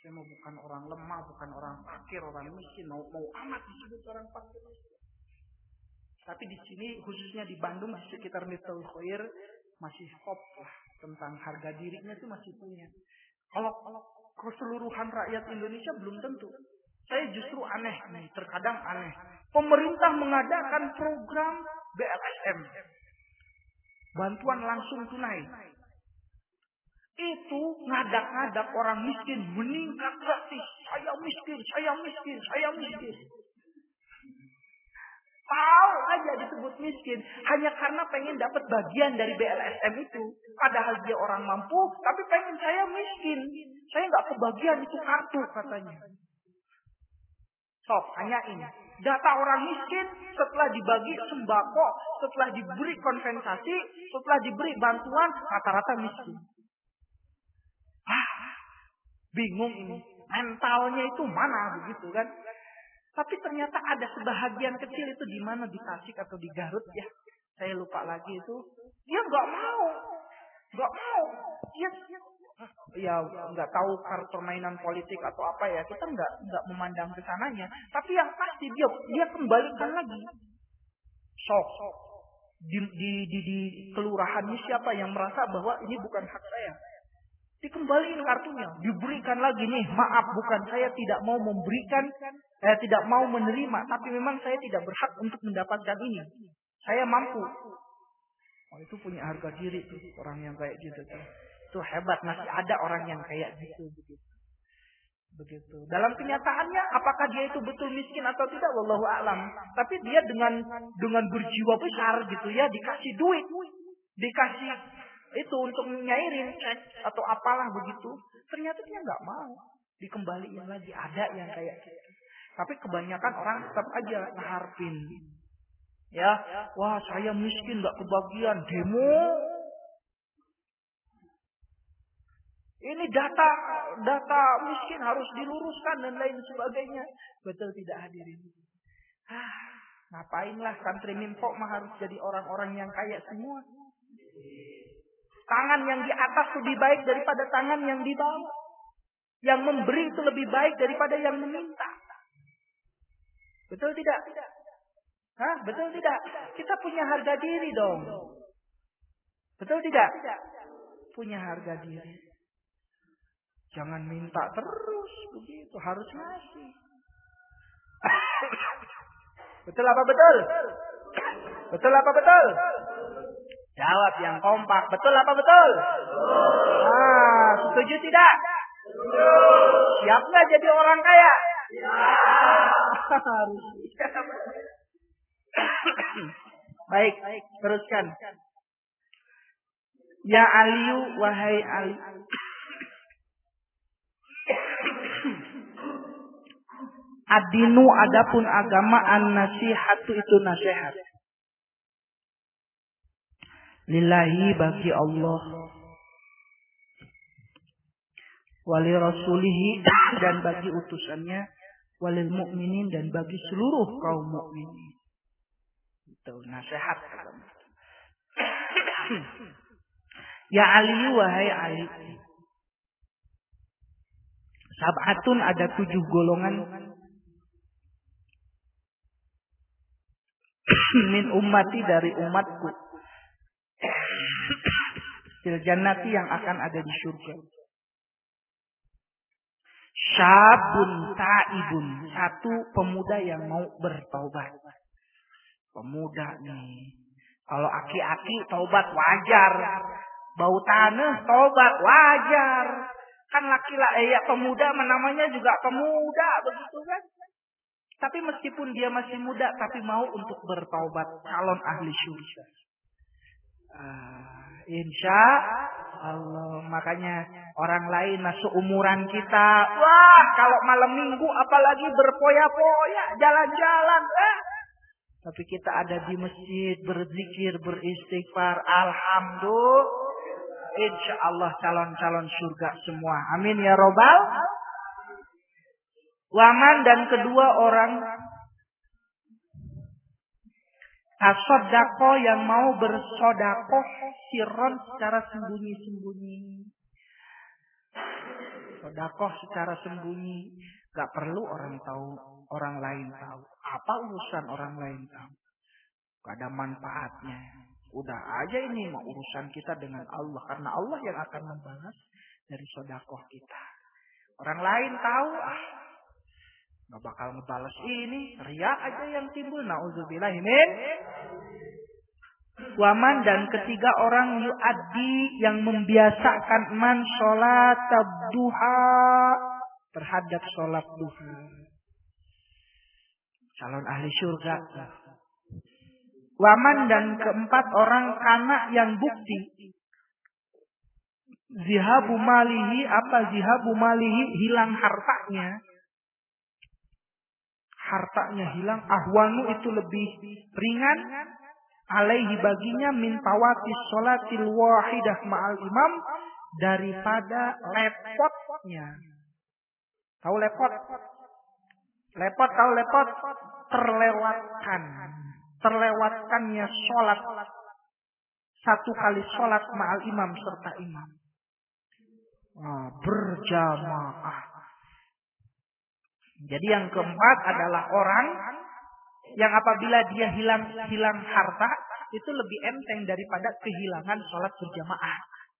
Saya mau bukan orang lemah, bukan orang fakir, orang miskin, mau mau amat disebut orang fakir. Tapi di sini khususnya di Bandung di sekitar Miftahul Khair masih hope lah tentang harga dirinya itu masih punya. Kalau kalau keseluruhan rakyat Indonesia belum tentu. Saya justru aneh nih, terkadang aneh. Pemerintah mengadakan program B L S M, bantuan langsung tunai. Itu ngadak-ngadak orang miskin meningkat gratis. Saya miskin, saya miskin, saya miskin. Tahu aja disebut miskin hanya karena pengen dapat bagian dari B L S M itu. Padahal dia orang mampu, tapi pengen saya miskin. Saya nggak kebagian itu kartu katanya. Sok, tanyain. Data orang miskin setelah dibagi sembako, setelah diberi kompensasi, setelah diberi bantuan, rata-rata miskin. Ah, bingung ini. Mentalnya itu mana begitu kan? Tapi ternyata ada sebahagian kecil itu di mana, di Tasik atau di Garut ya. Saya lupa lagi itu. Dia nggak mau. Nggak mau. Dia ya nggak tahu permainan politik atau apa ya. Kita nggak nggak memandang ke sananya. Tapi yang pasti dia dia kembalikan lagi. Sok. Di, di, di, di kelurahannya siapa yang merasa bahwa ini bukan hak saya. Dikembaliin kartunya, diberikan lagi nih, maaf bukan saya tidak mau memberikan, saya tidak mau menerima, tapi memang saya tidak berhak untuk mendapatkan ini. Saya mampu. Oh itu punya harga diri tuh orang yang kayak gitu tuh. Itu hebat, masih ada orang yang kayak gitu begitu. Begitu. Dalam kenyataannya apakah dia itu betul miskin atau tidak wallahu a'lam. Tapi dia dengan dengan berjiwa besar gitu ya, dikasih duit, dikasih itu untuk nyairin cek atau apalah begitu. Ternyata dia nggak mau. Dikembaliin lagi. Ada yang kayak gitu. Tapi kebanyakan orang tetap aja ngeharpin. Ya, wah saya miskin nggak kebagian demo. Ini data data miskin harus diluruskan dan lain sebagainya. Betul tidak hadirin? Ah, ngapainlah santri Minfo mah harus jadi orang-orang yang kaya semua. Tangan yang di atas lebih baik daripada tangan yang di bawah. Yang memberi itu lebih baik daripada yang meminta. Betul tidak? Hah? Betul tidak? Kita punya harga diri dong. Betul tidak? Punya harga diri. Jangan minta terus begitu. Harus ngasih. Betul apa betul? Betul apa betul? Jawab yang kompak. Betul apa betul? Ah, setuju tidak? Siap nggak jadi orang kaya? Harus. Baik, teruskan. Ya Aliyu, wahai Ali. Adinu adapun agama an-nasihatu itu nasihat. Lillahi bagi Allah. Wali rasulihi dan bagi utusannya. Walil mu'minin dan bagi seluruh kaum mukminin. Itu nasihat. Ya Ali wahai Ali. Sab'atun ada tujuh golongan. Min ummati dari umatku. Fil jannati yang akan ada di surga. Syabun ta'ibun. Satu pemuda yang mau bertaubat. Pemuda nih. Kalau aki-aki taubat wajar. Bau tanah taubat wajar. Kan laki-laki ya pemuda namanya juga pemuda begitu kan. Tapi meskipun dia masih muda tapi mau untuk bertaubat, calon ahli surga. Uh, insya Allah. Makanya orang lain masuk umuran kita, wah kalau malam minggu apalagi berpoya-poya jalan-jalan. Eh. Tapi kita ada di masjid berzikir beristighfar, alhamdulillah. Insya Allah calon-calon surga semua. Amin ya robbal. Waman dan kedua orang tasodako yang mau bersodako sirron secara sembunyi-sembunyi. Sedekah secara sembunyi, gak perlu orang tahu, orang lain tahu. Apa urusan orang lain tahu? Gak ada manfaatnya. Udah aja ini mau urusan kita dengan Allah, karena Allah yang akan membalas dari sedekah kita. Orang lain tahu, ah, gak bakal ngebalas ini. Riya aja yang timbul. Nauzubillah min. Waman dan ketiga orang yu'addi yang membiasakan man sholat duha terhadap sholat duha. Calon ahli surga. Waman dan keempat orang kana yang bukti. Zihabu malihi, apa zihabu malihi, hilang hartanya. Hartanya hilang, ahwanu itu lebih ringan. Alaihi baginya min tawatis sholatil wahidah ma'al imam, daripada lepotnya. Tahu lepot? Lepot, tahu lepot? Terlewatkan. Terlewatkannya sholat. Satu kali sholat ma'al imam serta imam. Nah, berjamaah. Jadi yang keempat adalah orang yang apabila dia hilang hilang harta itu lebih enteng daripada kehilangan sholat berjamaah.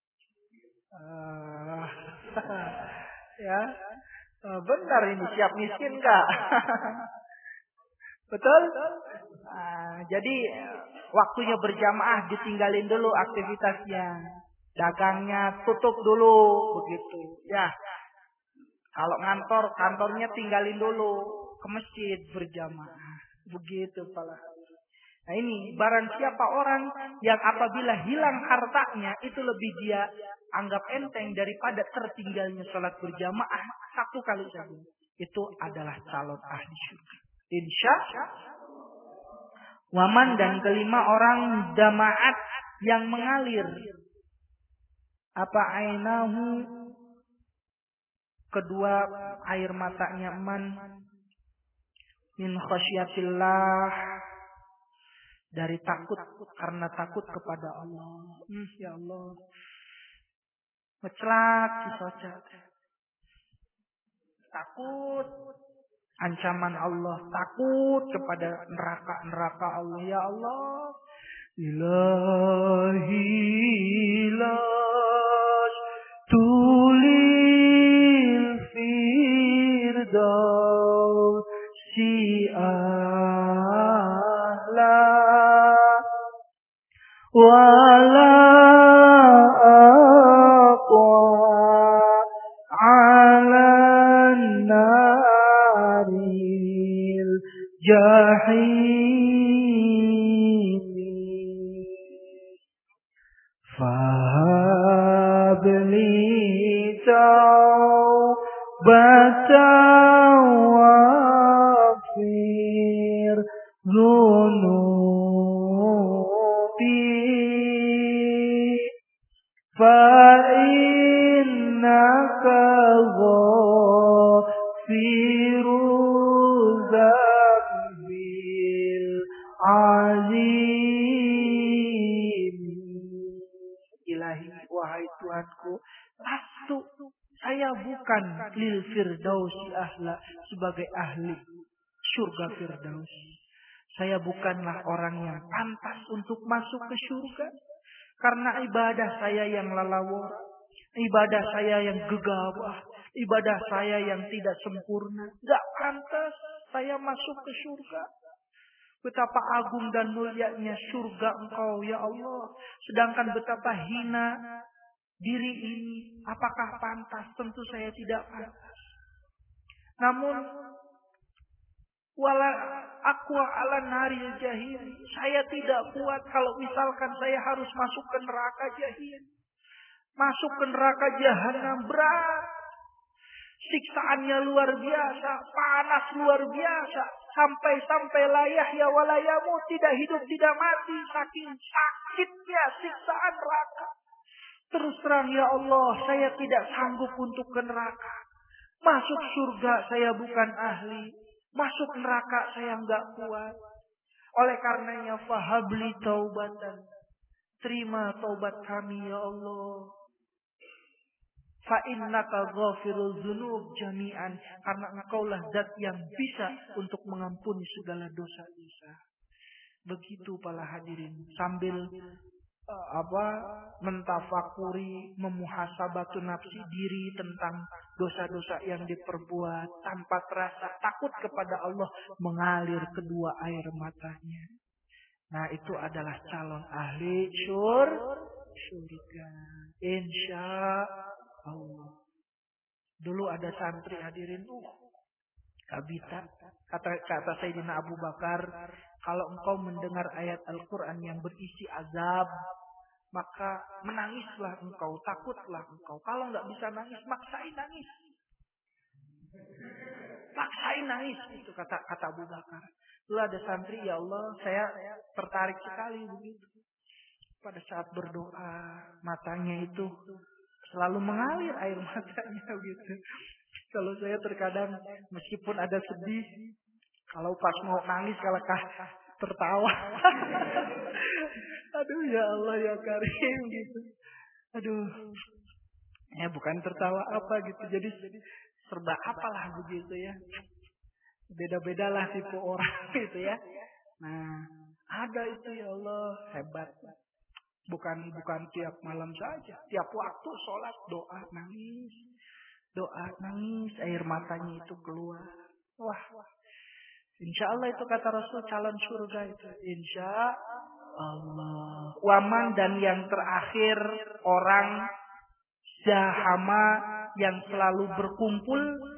Uh, ya, uh, bentar ini siap miskin nggak? Betul? Uh, jadi waktunya berjamaah ditinggalin dulu aktivitasnya, dagangnya tutup dulu begitu. Ya, kalau ngantor kantornya tinggalin dulu, ke masjid berjamaah. Begitu pala. Nah ini barang siapa orang yang apabila hilang hartanya itu lebih dia anggap enteng daripada tertinggalnya sholat berjamaah satu kali saja. Itu adalah calon ahli surga. Insya Waman dan kelima orang damaat yang mengalir. Apa ainahu, kedua air matanya man min khasyatillah, dari takut, karena takut kepada Allah. Hmm, ya Allah. Ngecelak kisah. Takut ancaman Allah, takut kepada neraka-neraka Allah. Ya Allah. Ilahi las tulil firdaus si ahla wala aqwa ala naril jahim fahabli taubatan wafir zunubi fa'innaka ghafiru dzambil azim. Ilahi, wahai Tuhanku, lastu, saya bukan lil firdausi ahla, sebagai ahli surga firdaus. Saya bukanlah orang yang pantas untuk masuk ke surga. Karena ibadah saya yang lalawar, ibadah saya yang gegabah, ibadah saya yang tidak sempurna. Gak pantas saya masuk ke surga. Betapa agung dan mulianya surga Engkau ya Allah. Sedangkan betapa hina diri ini. Apakah pantas? Tentu saya tidak pantas. Namun wala aqwa ala naril jahim, saya tidak kuat kalau misalkan saya harus masuk ke neraka jahim. Masuk ke neraka jahanam berat. Siksaannya luar biasa, panas luar biasa, sampai-sampai layah ya walayamu, tidak hidup tidak mati, saking sakitnya siksaan neraka. Terus terang ya Allah, saya tidak sanggup untuk ke neraka. Masuk surga saya bukan ahli, masuk neraka saya enggak kuat. Oleh karenanya fahabli taubatan, terima taubat kami ya Allah. Fa innaka ghafirul dzunub jami'an, karena engkaulah zat yang bisa untuk mengampuni segala dosa-dosa. Begitu para hadirin, sambil uh, apa mentafakuri, memuhasabatu nafsi diri tentang dosa-dosa yang diperbuat, tanpa terasa takut kepada Allah, mengalir kedua air matanya. Nah, itu adalah calon ahli syur surga, insya Allah. Dulu ada santri hadirin, uh, kabita. Kata kata Sayyidina Abu Bakar, kalau engkau mendengar ayat Al-Quran yang berisi azab, maka menangislah engkau, takutlah engkau. Kalau nggak bisa nangis, maksain nangis. Maksain nangis, itu kata kata Abu Bakar. Dulu ada santri, ya Allah, saya tertarik sekali begitu. Pada saat berdoa, matanya itu selalu mengalir air matanya gitu. Kalau saya terkadang meskipun ada sedih, kalau pas mau nangis kalahkah tertawa. Aduh ya Allah ya Karim gitu. Aduh. Ya bukan tertawa apa gitu. Jadi serba apalah begitu ya. Beda-bedalah tipe orang gitu ya. Nah, ada itu ya Allah, hebat. Bukan bukan tiap malam saja, tiap waktu sholat doa nangis, doa nangis, air matanya itu keluar. Wah, insya Allah itu kata Rasul calon surga itu, insya Allah. Waman, dan yang terakhir orang zahama yang selalu berkumpul.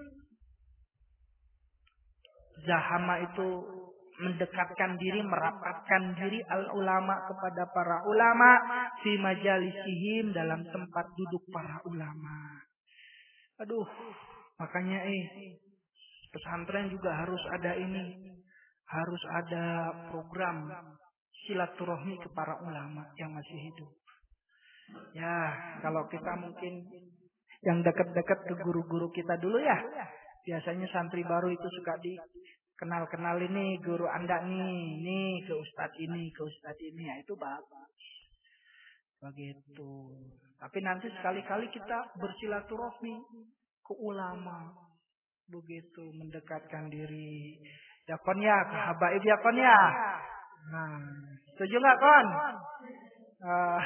Zahama itu mendekatkan diri, merapatkan diri al-ulama kepada para ulama fi majalisihim, dalam tempat duduk para ulama. Aduh, makanya eh pesantren juga harus ada ini, harus ada program silaturahmi ke para ulama yang masih hidup. Ya, kalau kita mungkin yang dekat-dekat ke guru-guru kita dulu ya. Biasanya santri baru itu suka di kenal-kenal ini guru Anda nih, nih ke ustadz ini, ke ustadz ini, ya itu bagus. Begitu. Tapi nanti sekali-kali kita bersilaturahmi ke ulama. Begitu, mendekatkan diri. Ya kon ya, ke habaib ya kon ya. Nah, setuju nggak kon? Uh,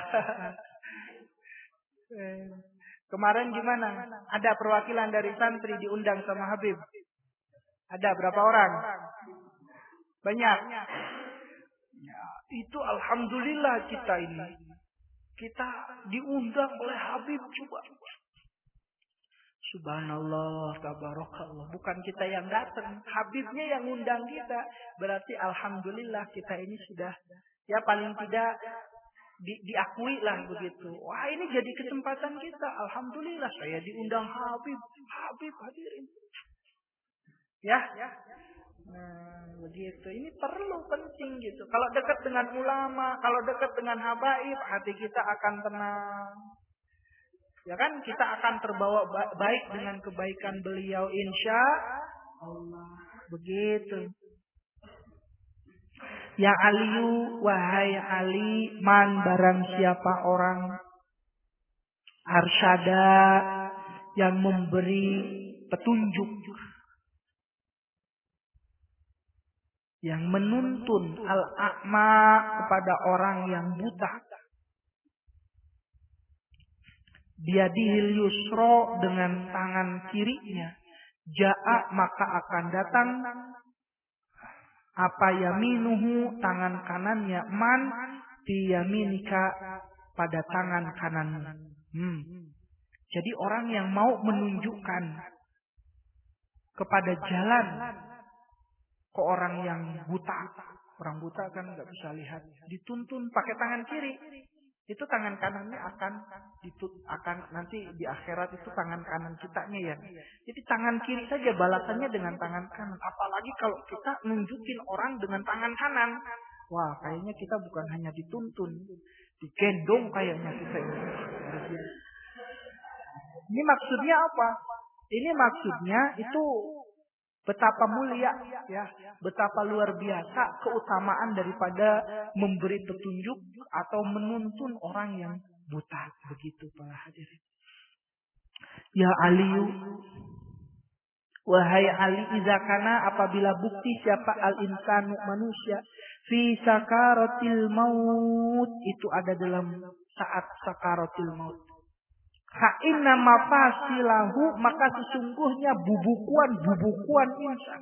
Kemarin gimana? Ada perwakilan dari santri diundang sama Habib? Ada berapa orang? Banyak. Ya, itu alhamdulillah kita ini. Kita diundang oleh Habib juga. Subhanallah, tabarakallah. Bukan kita yang datang, Habibnya yang undang kita. Berarti alhamdulillah kita ini sudah, ya paling tidak di, diakui lah begitu. Wah, ini jadi kesempatan kita. Alhamdulillah saya diundang Habib. Habib hadirin. Ya, nah begitu. Ini perlu, penting gitu. Kalau dekat dengan ulama, kalau dekat dengan habaib, hati kita akan tenang. Ya kan, kita akan terbawa baik dengan kebaikan beliau, insya Allah. Begitu. Ya Aliyu, wahai Ali, man barang siapa orang arsyada yang memberi petunjuk, yang menuntun al-a'ma kepada orang yang buta. Biadihil yusro, dengan tangan kirinya. Ja'a, maka akan datang apa yaminuhu, tangan kanannya, man biyaminika, pada tangan kananmu. Hmm. Jadi orang yang mau menunjukkan kepada jalan ke orang yang buta. Orang buta kan nggak bisa lihat, dituntun pakai tangan kiri. Itu tangan kanannya akan ditut, akan nanti di akhirat itu tangan kanan kitanya ya. Jadi tangan kiri saja balasannya dengan tangan kanan. Apalagi kalau kita nunjukin orang dengan tangan kanan. Wah, kayaknya kita bukan hanya dituntun, digendong kayaknya kita ini. Ini maksudnya apa? Ini maksudnya itu betapa mulia, ya, betapa luar biasa keutamaan daripada memberi petunjuk atau menuntun orang yang buta, begitu para hadirin. Ya Aliyu, wahai Ali, iza kana apabila bukti siapa al-insanu manusia fi sakaratil maut, itu ada dalam saat sakaratil maut. Fa inna mafasilahu, maka sesungguhnya bubukuan-bubukuan insan.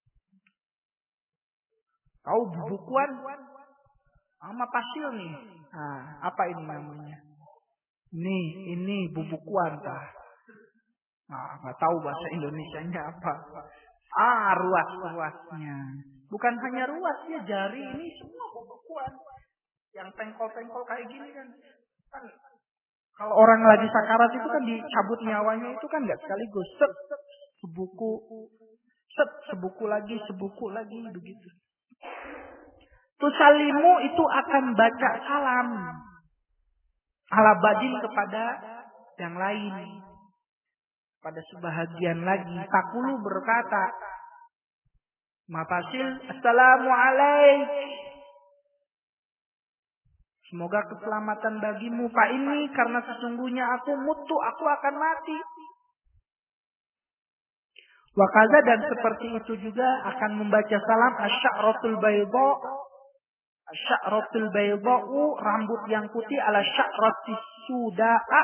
Tahu bubukuan? Sama pasil nih. Nah, apa ini namanya? Nih, ini bubukuan tah. Nah, nggak tahu bahasa Indonesianya apa. Ah, ruas-ruasnya. Bukan hanya ruas ya, jari ini semua bubukuan. Yang tengkol-tengkol kayak gini kan. Kan kalau orang lagi sakarat itu kan dicabut nyawanya itu kan nggak sekaligus. Set, sebuku. Set, sebuku lagi, sebuku lagi begitu. Tusalimu itu akan baca salam ala badin kepada yang lain, pada sebahagian lagi. Takulu berkata, mafasil, assalamualaikum, semoga keselamatan bagimu. Pak ini karena sesungguhnya aku mutu, aku akan mati. Wakaza, dan seperti itu juga akan membaca salam asy'aratul bayda. Asy'aratul bayda'u, rambut yang putih, ala sya'ratis suda'a,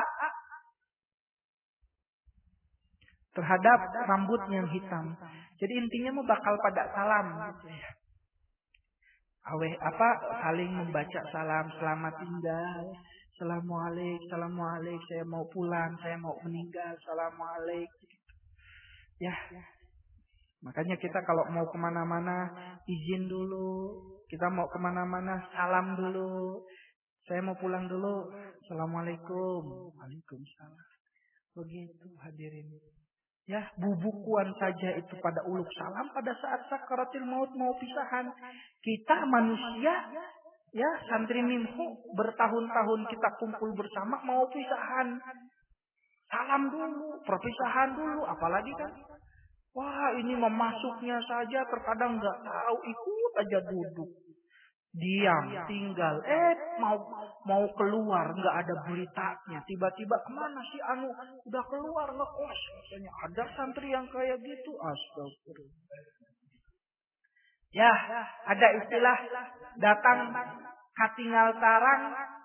terhadap rambut yang hitam. Jadi intinya mau bakal pada salam gitu ya. Aweh apa saling membaca salam, selamat tinggal, assalamualaikum, assalamualaikum, saya mau pulang, saya mau meninggal, assalamualaikum. Ya. Makanya kita kalau mau kemana-mana izin dulu. Kita mau kemana-mana salam dulu. Saya mau pulang dulu. Assalamualaikum. Waalaikumsalam. Begitu hadirin. Ya, bubukuan saja itu pada uluk salam pada saat sakaratil maut mau pisahan. Kita manusia, ya santri mimpu bertahun-tahun kita kumpul bersama mau pisahan. Salam dulu, perpisahan dulu, apalagi kan. Wah, ini memasuknya saja terkadang nggak tahu, ikut aja duduk, diam, tinggal. Eh, mau mau keluar nggak ada beritanya. Tiba-tiba kemana sih Anu? Udah keluar ngekos. Katanya ada santri yang kayak gitu. Astagfirullah. Ya, ada istilah datang katingal tarang,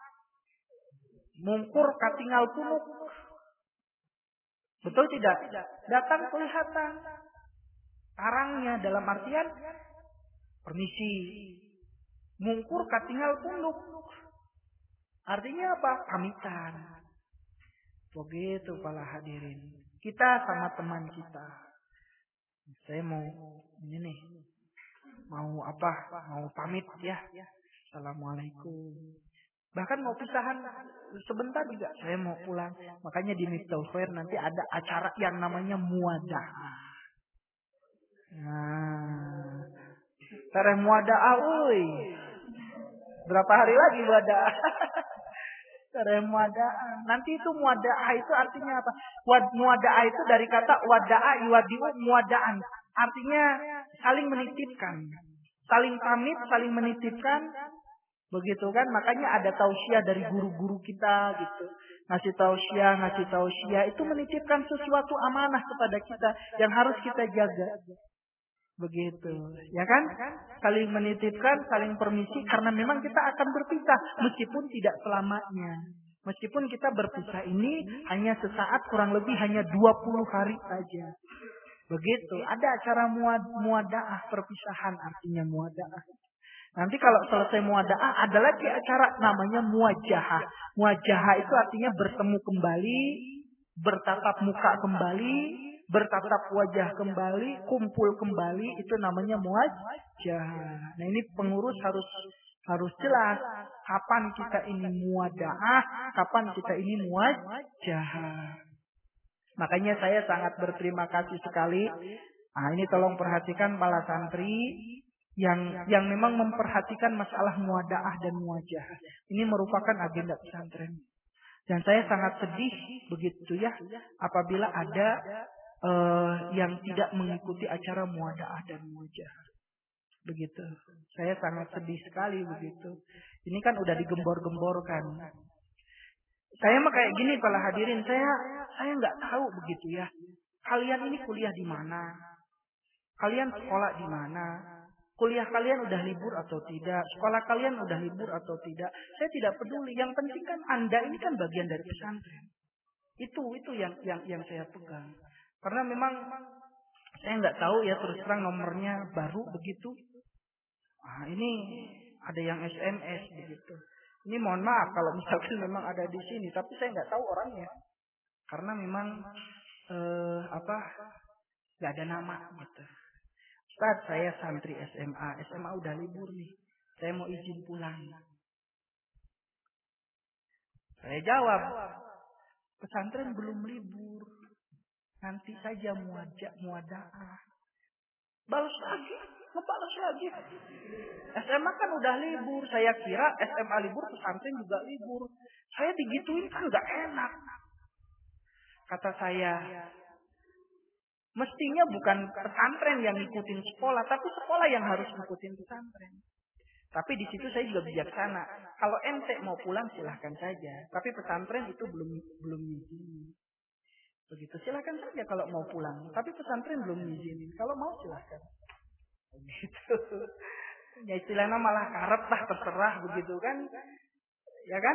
mungkur katingal punuk. Betul tidak? Datang kelihatan tarangnya dalam artian permisi. Mungkur katingal punuk. Artinya apa? Pamitan. Begitu para hadirin. Kita sama teman kita. Saya mau ini nih. Mau apa? Mau pamit ya. Assalamualaikum. Bahkan mau pisahan sebentar juga. Saya mau pulang. Makanya di Miftahul Khair nanti ada acara yang namanya muadaah. Nah, tareh muadaah, uy. Berapa hari lagi muadaah? Tareh muadaah. Nanti itu muadaah itu artinya apa? Muadaah itu dari kata wada'a yuwadi'u muadaan. Artinya saling menitipkan. Saling pamit, saling menitipkan. Begitu kan, makanya ada tausiah dari guru-guru kita gitu. Ngasih tausiah, ngasih tausiah itu menitipkan sesuatu amanah kepada kita yang harus kita jaga. Begitu, ya kan? Saling menitipkan, saling permisi karena memang kita akan berpisah meskipun tidak selamanya. Meskipun kita berpisah ini hanya sesaat, kurang lebih hanya dua puluh hari saja. Begitu, ada acara muad, muadaah perpisahan, artinya muadaah. Nanti kalau selesai muadaah ada lagi acara namanya muajahah. Muajahah itu artinya bertemu kembali, bertatap muka kembali, bertatap wajah kembali, kumpul kembali, itu namanya muajahah. Nah, ini pengurus harus harus jelas kapan kita ini muadaah, kapan kita ini muajahah. Makanya saya sangat berterima kasih sekali. Nah, ini tolong perhatikan para santri yang yang memang memperhatikan masalah muadaah dan muajahah. Ini merupakan agenda pesantren. Dan saya sangat sedih begitu ya apabila ada uh, yang tidak mengikuti acara muadaah dan muajahah. Begitu. Saya sangat sedih sekali begitu. Ini kan udah digembor-gemborkan. Saya mah kayak gini para hadirin, saya saya nggak tahu begitu ya. Kalian ini kuliah di mana? Kalian sekolah di mana? Kuliah kalian udah libur atau tidak? Sekolah kalian udah libur atau tidak? Saya tidak peduli. Yang penting kan Anda ini kan bagian dari pesantren. Itu itu yang yang yang saya pegang. Karena memang saya nggak tahu ya terus terang nomornya baru begitu. Ah ini ada yang S M S begitu. Ini mohon maaf kalau misalkan memang ada di sini, tapi saya nggak tahu orangnya. Karena memang eh, apa nggak ada nama gitu. Ustaz, saya santri S M A. S M A udah libur nih. Saya mau izin pulang. Saya jawab, pesantren belum libur. Nanti saja muajak muadaah. Balas lagi, ngebalas lagi. S M A kan udah libur. Saya kira S M A libur, pesantren juga libur. Saya digituin kan gak enak. Kata saya, mestinya bukan pesantren yang ngikutin sekolah, tapi sekolah yang harus ngikutin pesantren. Tapi di situ saya juga bijaksana. Kalau ente mau pulang silahkan saja. Tapi pesantren itu belum belum izinin. Begitu silahkan saja kalau mau pulang. Tapi pesantren belum izinin. Kalau mau silahkan. Begitu. Ya istilahnya malah karep lah terserah begitu kan. Ya kan?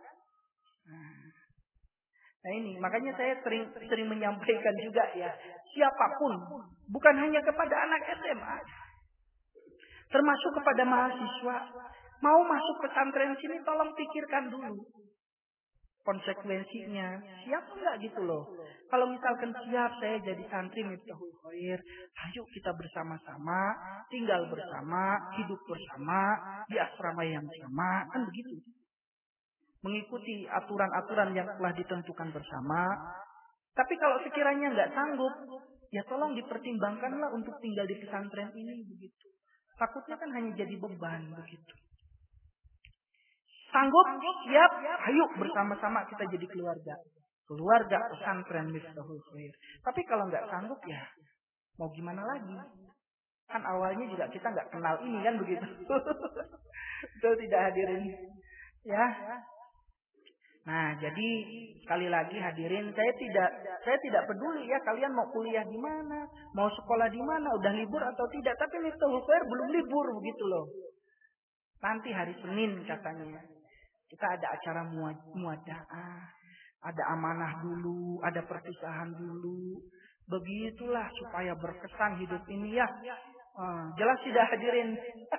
Nah ini makanya saya sering sering menyampaikan juga ya. Siapapun. Bukan hanya kepada anak S M A. Termasuk kepada mahasiswa. Mau masuk pesantren sini tolong pikirkan dulu. Konsekuensinya. Siap enggak gitu loh. Kalau misalkan siap saya jadi santri Miftahul Khair. Ayo kita bersama-sama. Tinggal bersama. Hidup bersama. Di asrama yang sama. Kan begitu. Mengikuti aturan-aturan yang telah ditentukan bersama. Tapi kalau sekiranya enggak sanggup. Ya tolong dipertimbangkanlah untuk tinggal di pesantren ini. Begitu. Takutnya kan hanya jadi beban begitu. Sanggup, siap, ayo bersama-sama kita jadi keluarga. Keluarga pesantren Miftahul Khair. Tapi kalau nggak sanggup ya, mau gimana lagi? Kan awalnya juga kita nggak kenal ini kan begitu. Betul tidak hadirin? Ya. Nah, jadi sekali lagi hadirin, saya tidak saya tidak peduli ya kalian mau kuliah di mana, mau sekolah di mana, udah libur atau tidak, tapi Miftahul Khair belum libur begitu loh. Nanti hari Senin katanya. Kita ada acara muadaah, ada amanah dulu, ada perpisahan dulu. Begitulah supaya berkesan hidup ini ya. Uh, jelas tidak hadirin.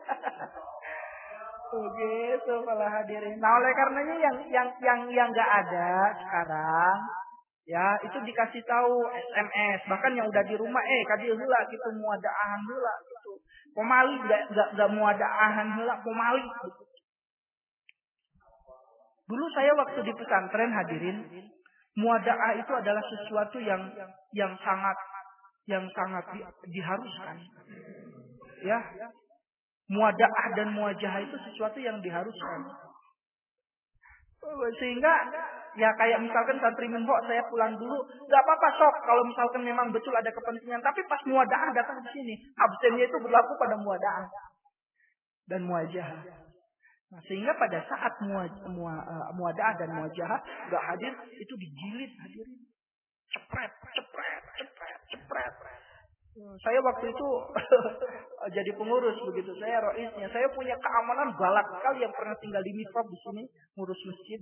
Begitu malah hadirin. Nah oleh karenanya yang yang yang yang nggak ada sekarang, ya itu dikasih tahu S M S. Bahkan yang udah di rumah, eh kadil hula gitu muadaahan hula gitu. Pemali nggak nggak nggak muadaahan hula pemali. Gitu. Dulu saya waktu di pesantren hadirin, muadaah itu adalah sesuatu yang yang sangat yang sangat di, diharuskan. Ya. Muadaah dan muajahah itu sesuatu yang diharuskan. Sehingga ya kayak misalkan santri minho saya pulang dulu, nggak apa-apa sok kalau misalkan memang betul ada kepentingan, tapi pas muadaah datang di sini, absennya itu berlaku pada muadaah dan muajahah. Nah, sehingga pada saat muadaah dan muajahah nggak hadir, itu dijilid hadirin. Cepret, cepret, cepret, cepret. Saya waktu itu jadi pengurus begitu. Saya roisnya. Saya punya keamanan galak sekali yang pernah tinggal di mihrab di sini ngurus masjid.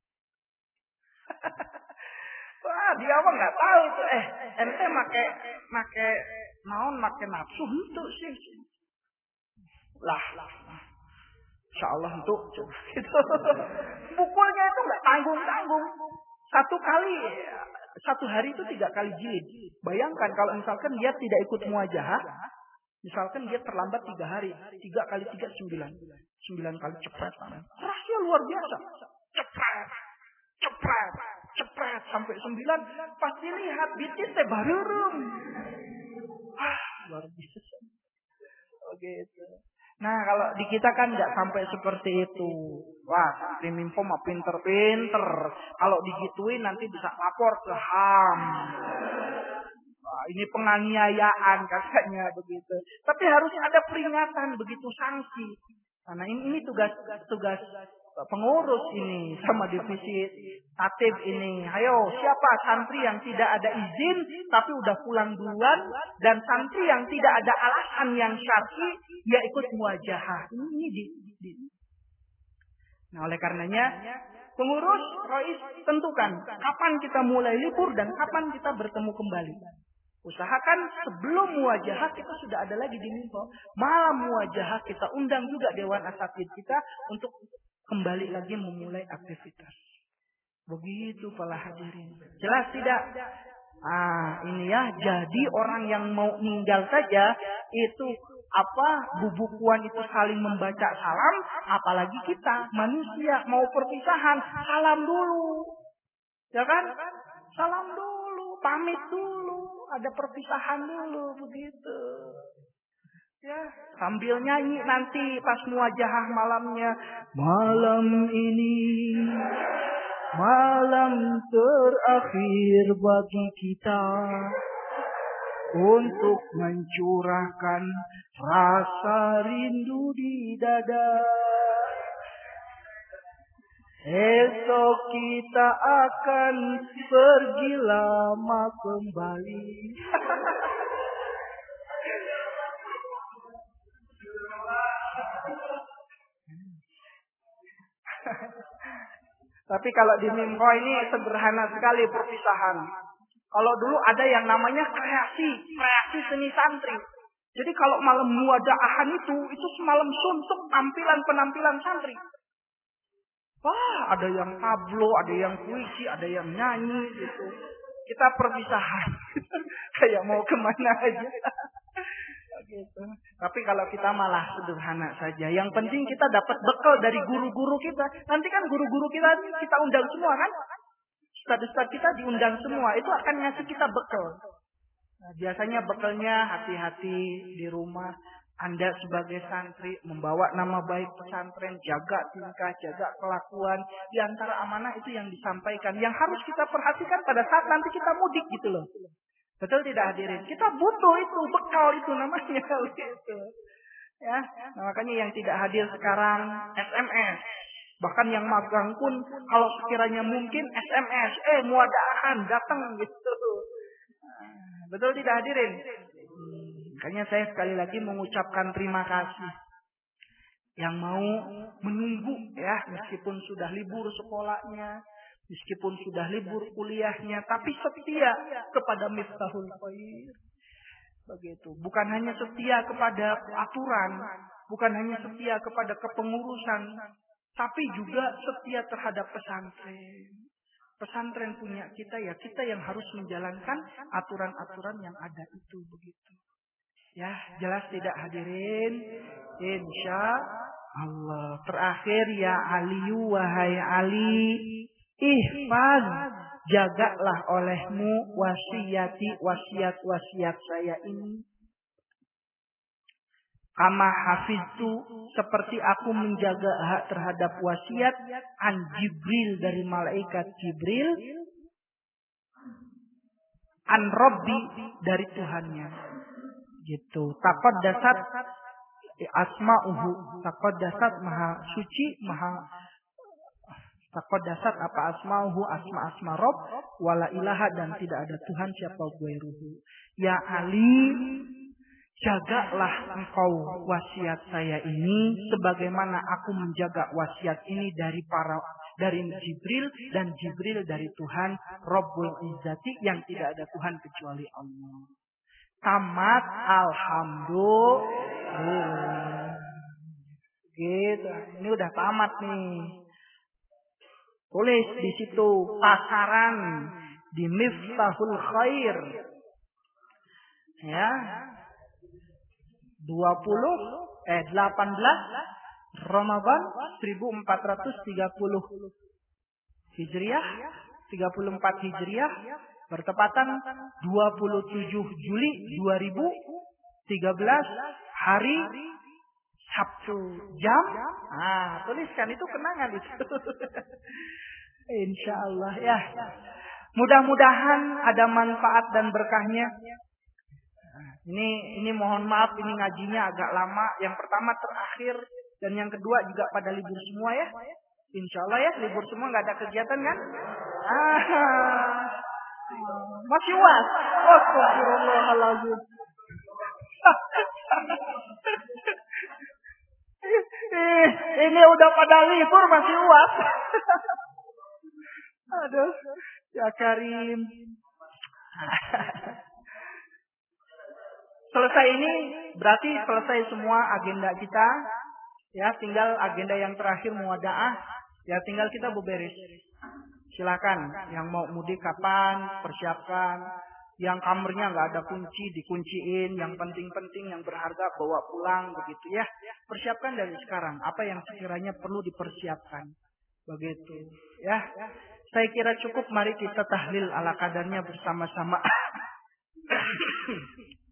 Wah, dia mah nggak tahu itu. Eh, ente make make naon make nafsu itu sih. Lah, lah. Insya Allah untuk gitu. Pukulnya itu nggak tanggung-tanggung. Satu kali, satu hari itu tiga kali jilid. Bayangkan kalau misalkan dia tidak ikut muajahah, misalkan dia terlambat tiga hari, tiga kali tiga sembilan, sembilan kali cepet. Kerasnya luar biasa. Cepet, cepet, cepet sampai sembilan. Pas dilihat bitin teh barurung. Ah, luar biasa. Oke itu. Nah kalau di kita kan nggak sampai seperti itu. Wah, santri minfo mah pinter-pinter. Kalau digituin nanti bisa lapor ke H A M. Wah, ini penganiayaan katanya begitu. Tapi harusnya ada peringatan begitu sanksi. Karena ini, ini tugas tugas pengurus ini sama divisi tatib ini. Ayo, siapa santri yang tidak ada izin tapi udah pulang duluan, dan santri yang tidak ada alasan yang syar'i, dia ikut muwajahah. Ini di, di. Nah, oleh karenanya pengurus Rois tentukan kapan kita mulai libur dan kapan kita bertemu kembali. Usahakan sebelum muwajahah kita sudah ada lagi di Mimpo. Malam muwajahah kita undang juga Dewan Asatidz kita untuk kembali lagi memulai aktivitas. Begitu para hadirin. Jelas tidak? Ah, ini ya. Jadi orang yang mau meninggal saja itu apa bubukuan itu saling membaca salam, apalagi kita manusia mau perpisahan salam dulu. Ya kan? Salam dulu, pamit dulu, ada perpisahan dulu begitu. Ya, sambil nyanyi nanti pas muwajahah malamnya. Malam ini malam terakhir bagi kita untuk mencurahkan rasa rindu di dada. Esok kita akan pergi lama kembali. Tapi kalau di Mimko ini sederhana sekali perpisahan. Kalau dulu ada yang namanya kreasi, kreasi seni santri. Jadi kalau malam muwajaahan itu, itu semalam suntuk tampilan-penampilan santri. Wah, ada yang tablo, ada yang puisi, ada yang nyanyi gitu. Kita perpisahan. Kayak mau kemana aja. Gitu. Tapi kalau kita malah sederhana saja. Yang penting kita dapat bekal dari guru-guru kita. Nanti kan guru-guru kita kita undang semua kan? Ustadz-ustadz kita diundang semua. Itu akan ngasih kita bekal. Nah, biasanya bekalnya hati-hati di rumah. Anda sebagai santri membawa nama baik pesantren, jaga tingkah, jaga kelakuan. Di antara amanah itu yang disampaikan. Yang harus kita perhatikan pada saat nanti kita mudik gitu loh. Betul tidak hadirin? Kita butuh itu, bekal itu namanya. Gitu. Ya, nah, makanya yang tidak hadir sekarang S M S. Bahkan yang magang pun kalau sekiranya mungkin S M S. Eh, muwajaahan, datang gitu. Betul tidak hadirin? Hmm, makanya saya sekali lagi mengucapkan terima kasih. Yang mau menunggu ya, meskipun sudah libur sekolahnya. Meskipun sudah libur kuliahnya, tapi setia kepada Miftahul Khair. Begitu. Bukan hanya setia kepada aturan, bukan hanya setia kepada kepengurusan, tapi juga setia terhadap pesantren. Pesantren punya kita ya, kita yang harus menjalankan aturan-aturan yang ada itu begitu. Ya, jelas tidak hadirin? Insya Allah. Terakhir ya Aliyu, wahai Ali. Ihfaz, jagalah olehmu wasiati wasiat-wasiat saya ini. Kama hafiztu, seperti aku menjaga hak terhadap wasiat an Jibril dari malaikat Jibril, an Rabbi dari Tuhannya. Gitu. Taqaddasat asma'uhu, taqaddasat maha suci, maha Taqaddasat apa asma'uhu, asma-asma Rabb, wala ilaha, dan tidak ada Tuhan siapa ghairuhu. Ya Ali, jagalah engkau wasiat saya ini sebagaimana aku menjaga wasiat ini dari para dari Jibril, dan Jibril dari Tuhan Rabbul Izzati yang tidak ada Tuhan kecuali Allah. Tamat, alhamdulillah. Gitu. Ini udah tamat nih. Tulis di situ pasaran di Miftahul Khair. Ya. dua puluh eh delapan belas Ramadan seribu empat ratus tiga puluh Hijriah, tiga puluh empat Hijriah, bertepatan dua puluh tujuh Juli dua ribu tiga belas, hari Sabtu, jam, ah tuliskan itu kenangan itu. Insya Allah ya. Mudah-mudahan ada manfaat dan berkahnya. Ini ini mohon maaf ini ngajinya agak lama. Yang pertama terakhir dan yang kedua juga pada libur semua ya. Insya Allah ya, libur semua nggak ada kegiatan kan? Ah, masih was. Astagfirullahaladzim. Ih, ini udah pada libur masih uas. Aduh, ya Karim. Selesai ini berarti selesai semua agenda kita. Ya, tinggal agenda yang terakhir muwadaah. Ya, tinggal kita beberes. Silakan yang mau mudik kapan, persiapkan. Yang kamarnya nggak ada kunci, dikunciin. Yang penting-penting, yang berharga bawa pulang, begitu ya. Persiapkan dari sekarang. Apa yang sekiranya perlu dipersiapkan, begitu. Ya, saya kira cukup. Mari kita tahlil ala kadarnya bersama-sama.